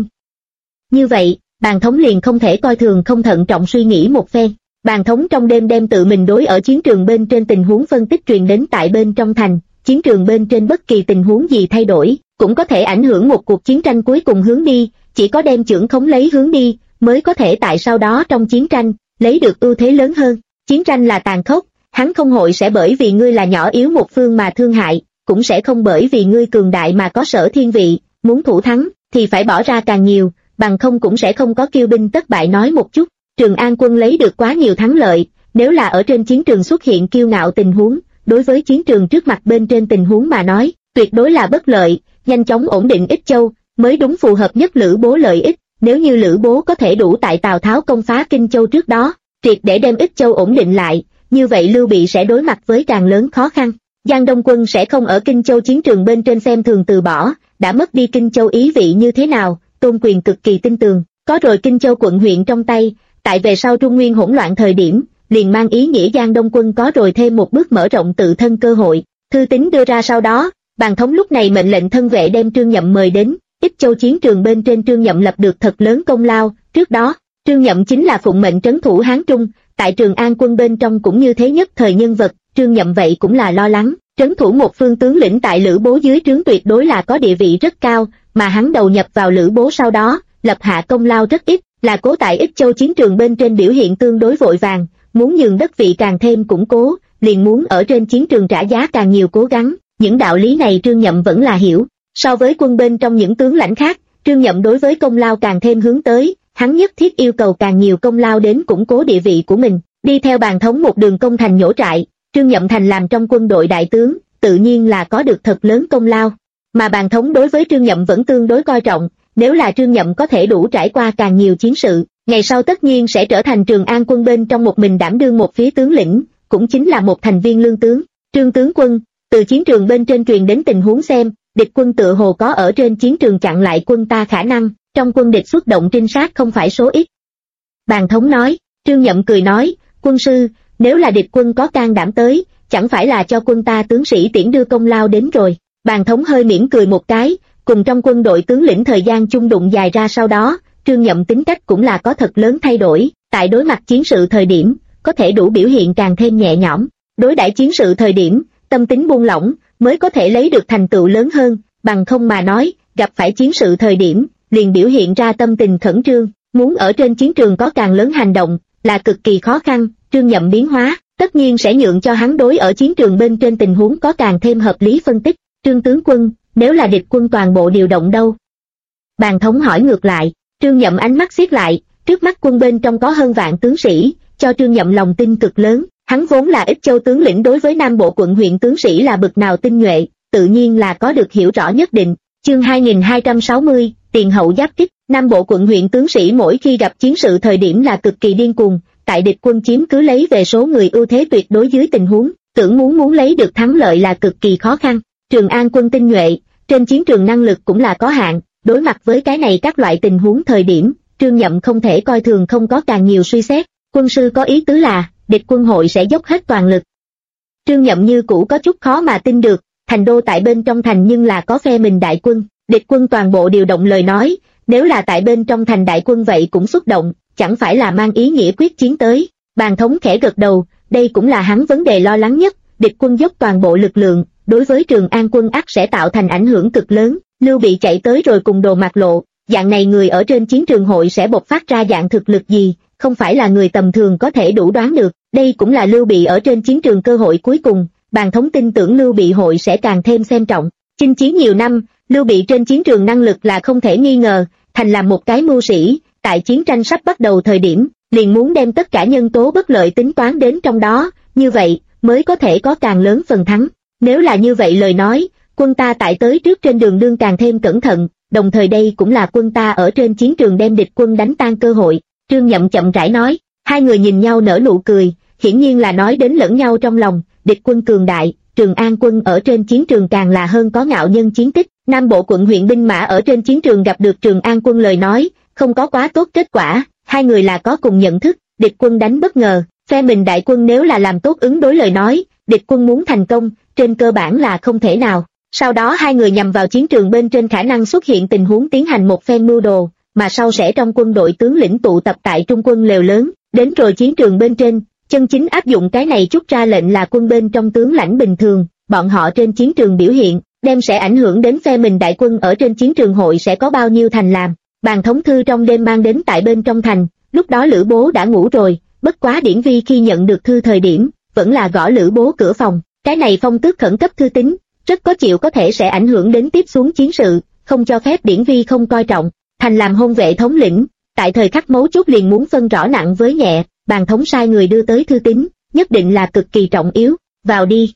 Như vậy, bàn thống liền không thể coi thường không thận trọng suy nghĩ một phen. Bàn thống trong đêm đem tự mình đối ở chiến trường bên trên tình huống phân tích truyền đến tại bên trong thành, chiến trường bên trên bất kỳ tình huống gì thay đổi, cũng có thể ảnh hưởng một cuộc chiến tranh cuối cùng hướng đi, chỉ có đem chưởng khống lấy hướng đi, mới có thể tại sau đó trong chiến tranh, lấy được ưu thế lớn hơn. Chiến tranh là tàn khốc, hắn không hội sẽ bởi vì ngươi là nhỏ yếu một phương mà thương hại, cũng sẽ không bởi vì ngươi cường đại mà có sở thiên vị, muốn thủ thắng, thì phải bỏ ra càng nhiều, bằng không cũng sẽ không có kiêu binh tất bại nói một chút. Trường An quân lấy được quá nhiều thắng lợi, nếu là ở trên chiến trường xuất hiện kiêu ngạo tình huống, đối với chiến trường trước mặt bên trên tình huống mà nói, tuyệt đối là bất lợi, nhanh chóng ổn định Ích Châu, mới đúng phù hợp nhất Lữ Bố lợi ích, nếu như Lữ Bố có thể đủ tại Tào Tháo công phá Kinh Châu trước đó, triệt để đem Ích Châu ổn định lại, như vậy Lưu Bị sẽ đối mặt với càng lớn khó khăn. Giang Đông quân sẽ không ở Kinh Châu chiến trường bên trên xem thường từ bỏ, đã mất đi Kinh Châu ý vị như thế nào, Tôn Quyền cực kỳ tin tường, có rồi Kinh Châu quận huyện trong tay, tại về sau Trung Nguyên hỗn loạn thời điểm, liền mang ý nghĩa Giang Đông quân có rồi thêm một bước mở rộng tự thân cơ hội. Thư tín đưa ra sau đó, bàn thống lúc này mệnh lệnh thân vệ đem Trương Nhậm mời đến, Ích Châu chiến trường bên trên Trương Nhậm lập được thật lớn công lao, trước đó, Trương Nhậm chính là phụng mệnh trấn thủ Hán Trung, tại Trường An quân bên trong cũng như thế nhất thời nhân vật, Trương Nhậm vậy cũng là lo lắng, trấn thủ một phương tướng lĩnh tại Lữ Bố dưới trướng tuyệt đối là có địa vị rất cao, mà hắn đầu nhập vào Lữ Bố sau đó, lập hạ công lao rất ít, là cố tại Ích Châu chiến trường bên trên biểu hiện tương đối vội vàng, muốn nhường đất vị càng thêm củng cố, liền muốn ở trên chiến trường trả giá càng nhiều cố gắng, những đạo lý này Trương Nhậm vẫn là hiểu. So với quân bên trong những tướng lãnh khác, Trương Nhậm đối với công lao càng thêm hướng tới, hắn nhất thiết yêu cầu càng nhiều công lao đến củng cố địa vị của mình, đi theo bàn thống một đường công thành nhổ trại, Trương Nhậm thành làm trong quân đội đại tướng, tự nhiên là có được thật lớn công lao, mà bàn thống đối với Trương Nhậm vẫn tương đối coi trọng, nếu là Trương Nhậm có thể đủ trải qua càng nhiều chiến sự, ngày sau tất nhiên sẽ trở thành Trường An quân bên trong một mình đảm đương một phía tướng lĩnh, cũng chính là một thành viên lương tướng. Trương tướng quân, từ chiến trường bên trên truyền đến tình huống xem, địch quân tựa hồ có ở trên chiến trường chặn lại quân ta khả năng, trong quân địch xuất động trinh sát không phải số ít. Bàn thống nói, Trương Nhậm cười nói, quân sư, nếu là địch quân có can đảm tới, chẳng phải là cho quân ta tướng sĩ tiễn đưa công lao đến rồi. Bàn thống hơi mỉm cười một cái, cùng trong quân đội tướng lĩnh thời gian chung đụng dài ra sau đó, Trương Nhậm tính cách cũng là có thật lớn thay đổi, tại đối mặt chiến sự thời điểm, có thể đủ biểu hiện càng thêm nhẹ nhõm. Đối đãi chiến sự thời điểm, tâm tính buông lỏng, mới có thể lấy được thành tựu lớn hơn, bằng không mà nói, gặp phải chiến sự thời điểm, liền biểu hiện ra tâm tình khẩn trương, muốn ở trên chiến trường có càng lớn hành động, là cực kỳ khó khăn. Trương Nhậm biến hóa, tất nhiên sẽ nhượng cho hắn đối ở chiến trường bên trên tình huống có càng thêm hợp lý phân tích. Trương tướng quân, nếu là địch quân toàn bộ điều động đâu? Bàn thống hỏi ngược lại. Trương Nhậm ánh mắt xiết lại, trước mắt quân bên trong có hơn vạn tướng sĩ, cho Trương Nhậm lòng tin cực lớn. Hắn vốn là Ích Châu tướng lĩnh, đối với Nam Bộ quận huyện tướng sĩ là bực nào tinh nhuệ, tự nhiên là có được hiểu rõ nhất định. Chương 2260, tiền hậu giáp kích. Nam Bộ quận huyện tướng sĩ mỗi khi gặp chiến sự thời điểm là cực kỳ điên cuồng, tại địch quân chiếm cứ lấy về số người ưu thế tuyệt đối dưới tình huống, tưởng muốn lấy được thắng lợi là cực kỳ khó khăn. Trường An quân tinh nhuệ, trên chiến trường năng lực cũng là có hạn, đối mặt với cái này các loại tình huống thời điểm, Trương Nhậm không thể coi thường, không có càng nhiều suy xét. Quân sư có ý tứ là, địch quân hội sẽ dốc hết toàn lực. Trương Nhậm như cũ có chút khó mà tin được, thành đô tại bên trong thành nhưng là có phe mình đại quân, địch quân toàn bộ điều động lời nói, nếu là tại bên trong thành đại quân vậy cũng xuất động, chẳng phải là mang ý nghĩa quyết chiến tới. Bàn thống khẽ gật đầu, đây cũng là hắn vấn đề lo lắng nhất, địch quân dốc toàn bộ lực lượng, đối với Trường An quân ắt sẽ tạo thành ảnh hưởng cực lớn. Lưu Bị chạy tới rồi cùng Đồ Mạc Lộ, dạng này người ở trên chiến trường hội sẽ bộc phát ra dạng thực lực gì, không phải là người tầm thường có thể đủ đoán được. Đây cũng là Lưu Bị ở trên chiến trường cơ hội cuối cùng, Bàn thống tin tưởng Lưu Bị hội sẽ càng thêm xem trọng. Chinh chiến nhiều năm, Lưu Bị trên chiến trường năng lực là không thể nghi ngờ, thành làm một cái mưu sĩ, tại chiến tranh sắp bắt đầu thời điểm, liền muốn đem tất cả nhân tố bất lợi tính toán đến trong đó, như vậy, mới có thể có càng lớn phần thắng. Nếu là như vậy lời nói, quân ta tại tới trước trên đường đương càng thêm cẩn thận, đồng thời đây cũng là quân ta ở trên chiến trường đem địch quân đánh tan cơ hội. Trương Nhậm chậm rãi nói, hai người nhìn nhau nở nụ cười, hiển nhiên là nói đến lẫn nhau trong lòng. Địch quân cường đại, Trường An quân ở trên chiến trường càng là hơn có ngạo nhân chiến tích. Nam Bộ quận huyện binh mã ở trên chiến trường gặp được Trường An quân lời nói, không có quá tốt kết quả, hai người là có cùng nhận thức, địch quân đánh bất ngờ, phe mình đại quân nếu là làm tốt ứng đối lời nói, địch quân muốn thành công, trên cơ bản là không thể nào. Sau đó hai người nhằm vào chiến trường bên trên khả năng xuất hiện tình huống tiến hành một phen mưu đồ, mà sau sẽ trong quân đội tướng lĩnh tụ tập tại trung quân lều lớn, đến rồi chiến trường bên trên, chân chính áp dụng cái này chút ra lệnh là quân bên trong tướng lãnh bình thường, bọn họ trên chiến trường biểu hiện, đem sẽ ảnh hưởng đến phe mình đại quân ở trên chiến trường hội sẽ có bao nhiêu thành làm. Bàn thống thư trong đêm mang đến tại bên trong thành, lúc đó Lữ Bố đã ngủ rồi, bất quá Điển Vi khi nhận được thư thời điểm, vẫn là gõ Lữ Bố cửa phòng, cái này phong tước khẩn cấp thư tín, rất có chịu có thể sẽ ảnh hưởng đến tiếp xuống chiến sự, không cho phép Điển Vi không coi trọng. Thành làm hôn vệ thống lĩnh, tại thời khắc mấu chốt liền muốn phân rõ nặng với nhẹ, Bàn thống sai người đưa tới thư tín, nhất định là cực kỳ trọng yếu, vào đi.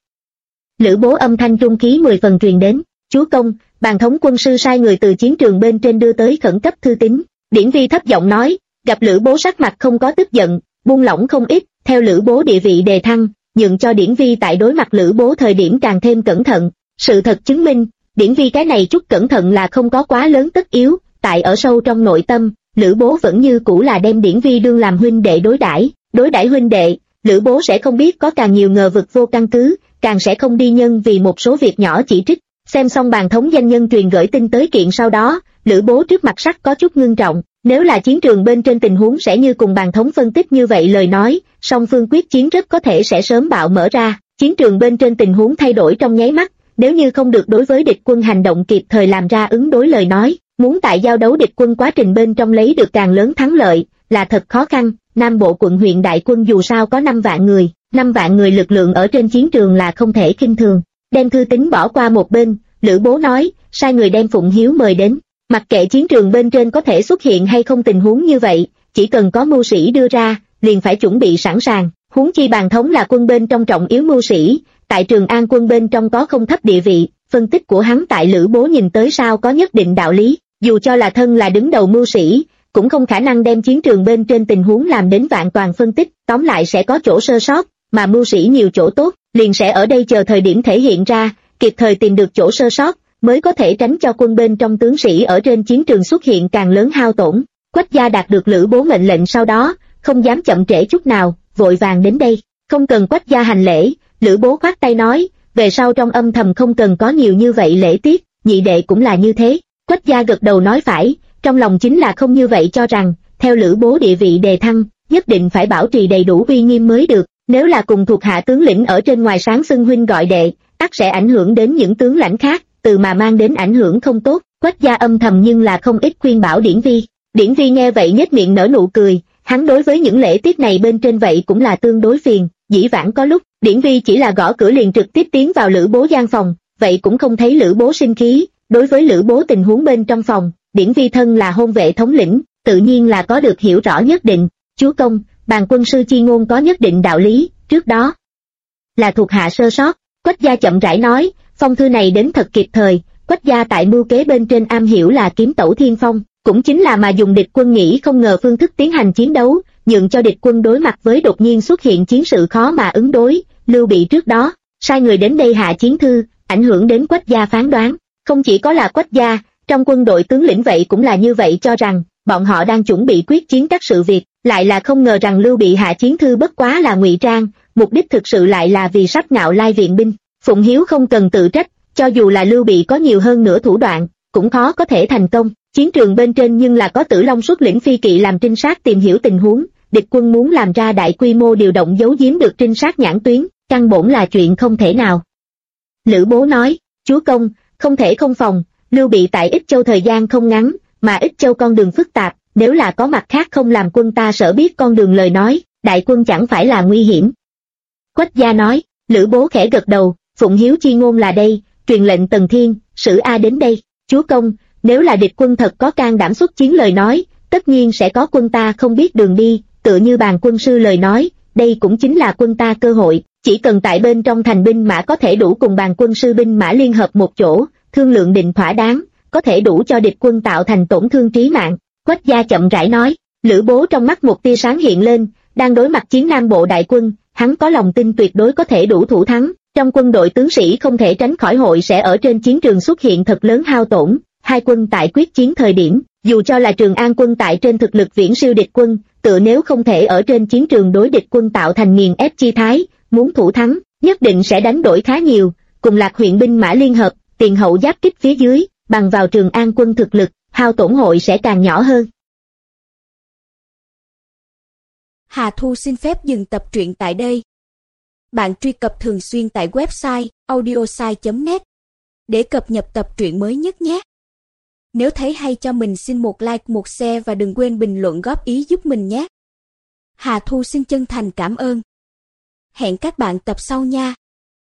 Lữ Bố âm thanh trung khí 10 phần truyền đến, chúa công, Bàn thống quân sư sai người từ chiến trường bên trên đưa tới khẩn cấp thư tín. Điển Vi thấp giọng nói, gặp Lữ Bố sắc mặt không có tức giận, buông lỏng không ít, theo Lữ Bố địa vị đề thăng, nhượng cho Điển Vi tại đối mặt Lữ Bố thời điểm càng thêm cẩn thận. Sự thật chứng minh, Điển Vi cái này chút cẩn thận là không có quá lớn tất yếu, tại ở sâu trong nội tâm, Lữ Bố vẫn như cũ là đem Điển Vi đương làm huynh đệ đối đãi huynh đệ, Lữ Bố sẽ không biết có càng nhiều ngờ vực vô căn cứ, càng sẽ không đi nhân vì một số việc nhỏ chỉ trích. Xem xong Bàn thống danh nhân truyền gửi tin tới kiện sau đó, Lữ Bố trước mặt sắc có chút ngưng trọng, nếu là chiến trường bên trên tình huống sẽ như cùng Bàn thống phân tích như vậy lời nói, song phương quyết chiến rất có thể sẽ sớm bạo mở ra, chiến trường bên trên tình huống thay đổi trong nháy mắt, nếu như không được đối với địch quân hành động kịp thời làm ra ứng đối lời nói, muốn tại giao đấu địch quân quá trình bên trong lấy được càng lớn thắng lợi, là thật khó khăn. Nam Bộ quận huyện đại quân dù sao có 5 vạn người, 5 vạn người lực lượng ở trên chiến trường là không thể khinh thường. Đem thư tín bỏ qua một bên, Lữ Bố nói, sai người đem Phụng Hiếu mời đến, mặc kệ chiến trường bên trên có thể xuất hiện hay không tình huống như vậy, chỉ cần có mưu sĩ đưa ra, liền phải chuẩn bị sẵn sàng, huống chi Bàn thống là quân bên trong trọng yếu mưu sĩ, tại Trường An quân bên trong có không thấp địa vị, phân tích của hắn tại Lữ Bố nhìn tới sao có nhất định đạo lý, dù cho là thân là đứng đầu mưu sĩ, cũng không khả năng đem chiến trường bên trên tình huống làm đến vạn toàn phân tích, tóm lại sẽ có chỗ sơ sót, mà mưu sĩ nhiều chỗ tốt, liền sẽ ở đây chờ thời điểm thể hiện ra, kịp thời tìm được chỗ sơ sót, mới có thể tránh cho quân bên trong tướng sĩ ở trên chiến trường xuất hiện càng lớn hao tổn. Quách gia đạt được Lữ Bố mệnh lệnh sau đó, không dám chậm trễ chút nào, vội vàng đến đây. Không cần Quách gia hành lễ, Lữ Bố khoát tay nói, về sau trong âm thầm không cần có nhiều như vậy lễ tiết, nhị đệ cũng là như thế. Quách gia gật đầu nói phải, trong lòng chính là không như vậy cho rằng, theo Lữ Bố địa vị đề thăng, nhất định phải bảo trì đầy đủ uy nghiêm mới được, nếu là cùng thuộc hạ tướng lĩnh ở trên ngoài sáng xưng huynh gọi đệ, ắt sẽ ảnh hưởng đến những tướng lãnh khác, từ mà mang đến ảnh hưởng không tốt. Quách gia âm thầm nhưng là không ít khuyên bảo Điển Vi. Điển Vi nghe vậy nhếch miệng nở nụ cười, hắn đối với những lễ tiết này bên trên vậy cũng là tương đối phiền, dĩ vãng có lúc, Điển Vi chỉ là gõ cửa liền trực tiếp tiến vào Lữ Bố gian phòng, vậy cũng không thấy Lữ Bố sinh khí, đối với Lữ Bố tình huống bên trong phòng, Điển Vi thân là hôn vệ thống lĩnh, tự nhiên là có được hiểu rõ nhất định. Chúa công, Bàn quân sư chi ngôn có nhất định đạo lý, trước đó là thuộc hạ sơ sót. Quách gia chậm rãi nói, phong thư này đến thật kịp thời, Quách gia tại mưu kế bên trên am hiểu là kiếm tẩu thiên phong, cũng chính là mà dùng địch quân nghĩ không ngờ phương thức tiến hành chiến đấu, nhượng cho địch quân đối mặt với đột nhiên xuất hiện chiến sự khó mà ứng đối. Lưu Bị trước đó sai người đến đây hạ chiến thư, ảnh hưởng đến Quách gia phán đoán, không chỉ có là Quách gia, trong quân đội tướng lĩnh vậy cũng là như vậy cho rằng, bọn họ đang chuẩn bị quyết chiến các sự việc, lại là không ngờ rằng Lưu Bị hạ chiến thư bất quá là ngụy trang, mục đích thực sự lại là vì sắp Ngạo Lai viện binh. Phụng Hiếu không cần tự trách, cho dù là Lưu Bị có nhiều hơn nữa thủ đoạn, cũng khó có thể thành công. Chiến trường bên trên nhưng là có Tử Long xuất lĩnh phi kỵ làm trinh sát tìm hiểu tình huống, địch quân muốn làm ra đại quy mô điều động giấu giếm được trinh sát nhãn tuyến, căn bổn là chuyện không thể nào. Lữ Bố nói, chúa công, không thể không phòng, Lưu Bị tại Ích Châu thời gian không ngắn, mà Ích Châu con đường phức tạp, nếu là có mặt khác không làm quân ta sợ biết con đường lời nói, đại quân chẳng phải là nguy hiểm. Quách gia nói, Lữ Bố khẽ gật đầu, Phụng Hiếu chi ngôn là đây, truyền lệnh Tần Thiên, Sử A đến đây. Chúa công, nếu là địch quân thật có can đảm xuất chiến lời nói, tất nhiên sẽ có quân ta không biết đường đi, tựa như Bàn quân sư lời nói, đây cũng chính là quân ta cơ hội, chỉ cần tại bên trong thành binh mã có thể đủ cùng Bàn quân sư binh mã liên hợp một chỗ, thương lượng định thỏa đáng, có thể đủ cho địch quân tạo thành tổn thương trí mạng. Quách gia chậm rãi nói, Lữ Bố trong mắt một tia sáng hiện lên, đang đối mặt chiến Nam Bộ đại quân, hắn có lòng tin tuyệt đối có thể đủ thủ thắng. Trong quân đội tướng sĩ không thể tránh khỏi hội sẽ ở trên chiến trường xuất hiện thật lớn hao tổn, hai quân tại quyết chiến thời điểm, dù cho là Trường An quân tại trên thực lực viễn siêu địch quân, tựa nếu không thể ở trên chiến trường đối địch quân tạo thành nghiền ép chi thái, muốn thủ thắng, nhất định sẽ đánh đổi khá nhiều, cùng Lạc huyện binh mã liên hợp, tiền hậu giáp kích phía dưới, bằng vào Trường An quân thực lực, hao tổn hội sẽ càng nhỏ hơn. Hà Thu xin phép dừng tập truyện tại đây. Bạn truy cập thường xuyên tại website audiosai.net để cập nhật tập truyện mới nhất nhé. Nếu thấy hay cho mình xin một like, một share và đừng quên bình luận góp ý giúp mình nhé. Hà Thu xin chân thành cảm ơn. Hẹn các bạn tập sau nha.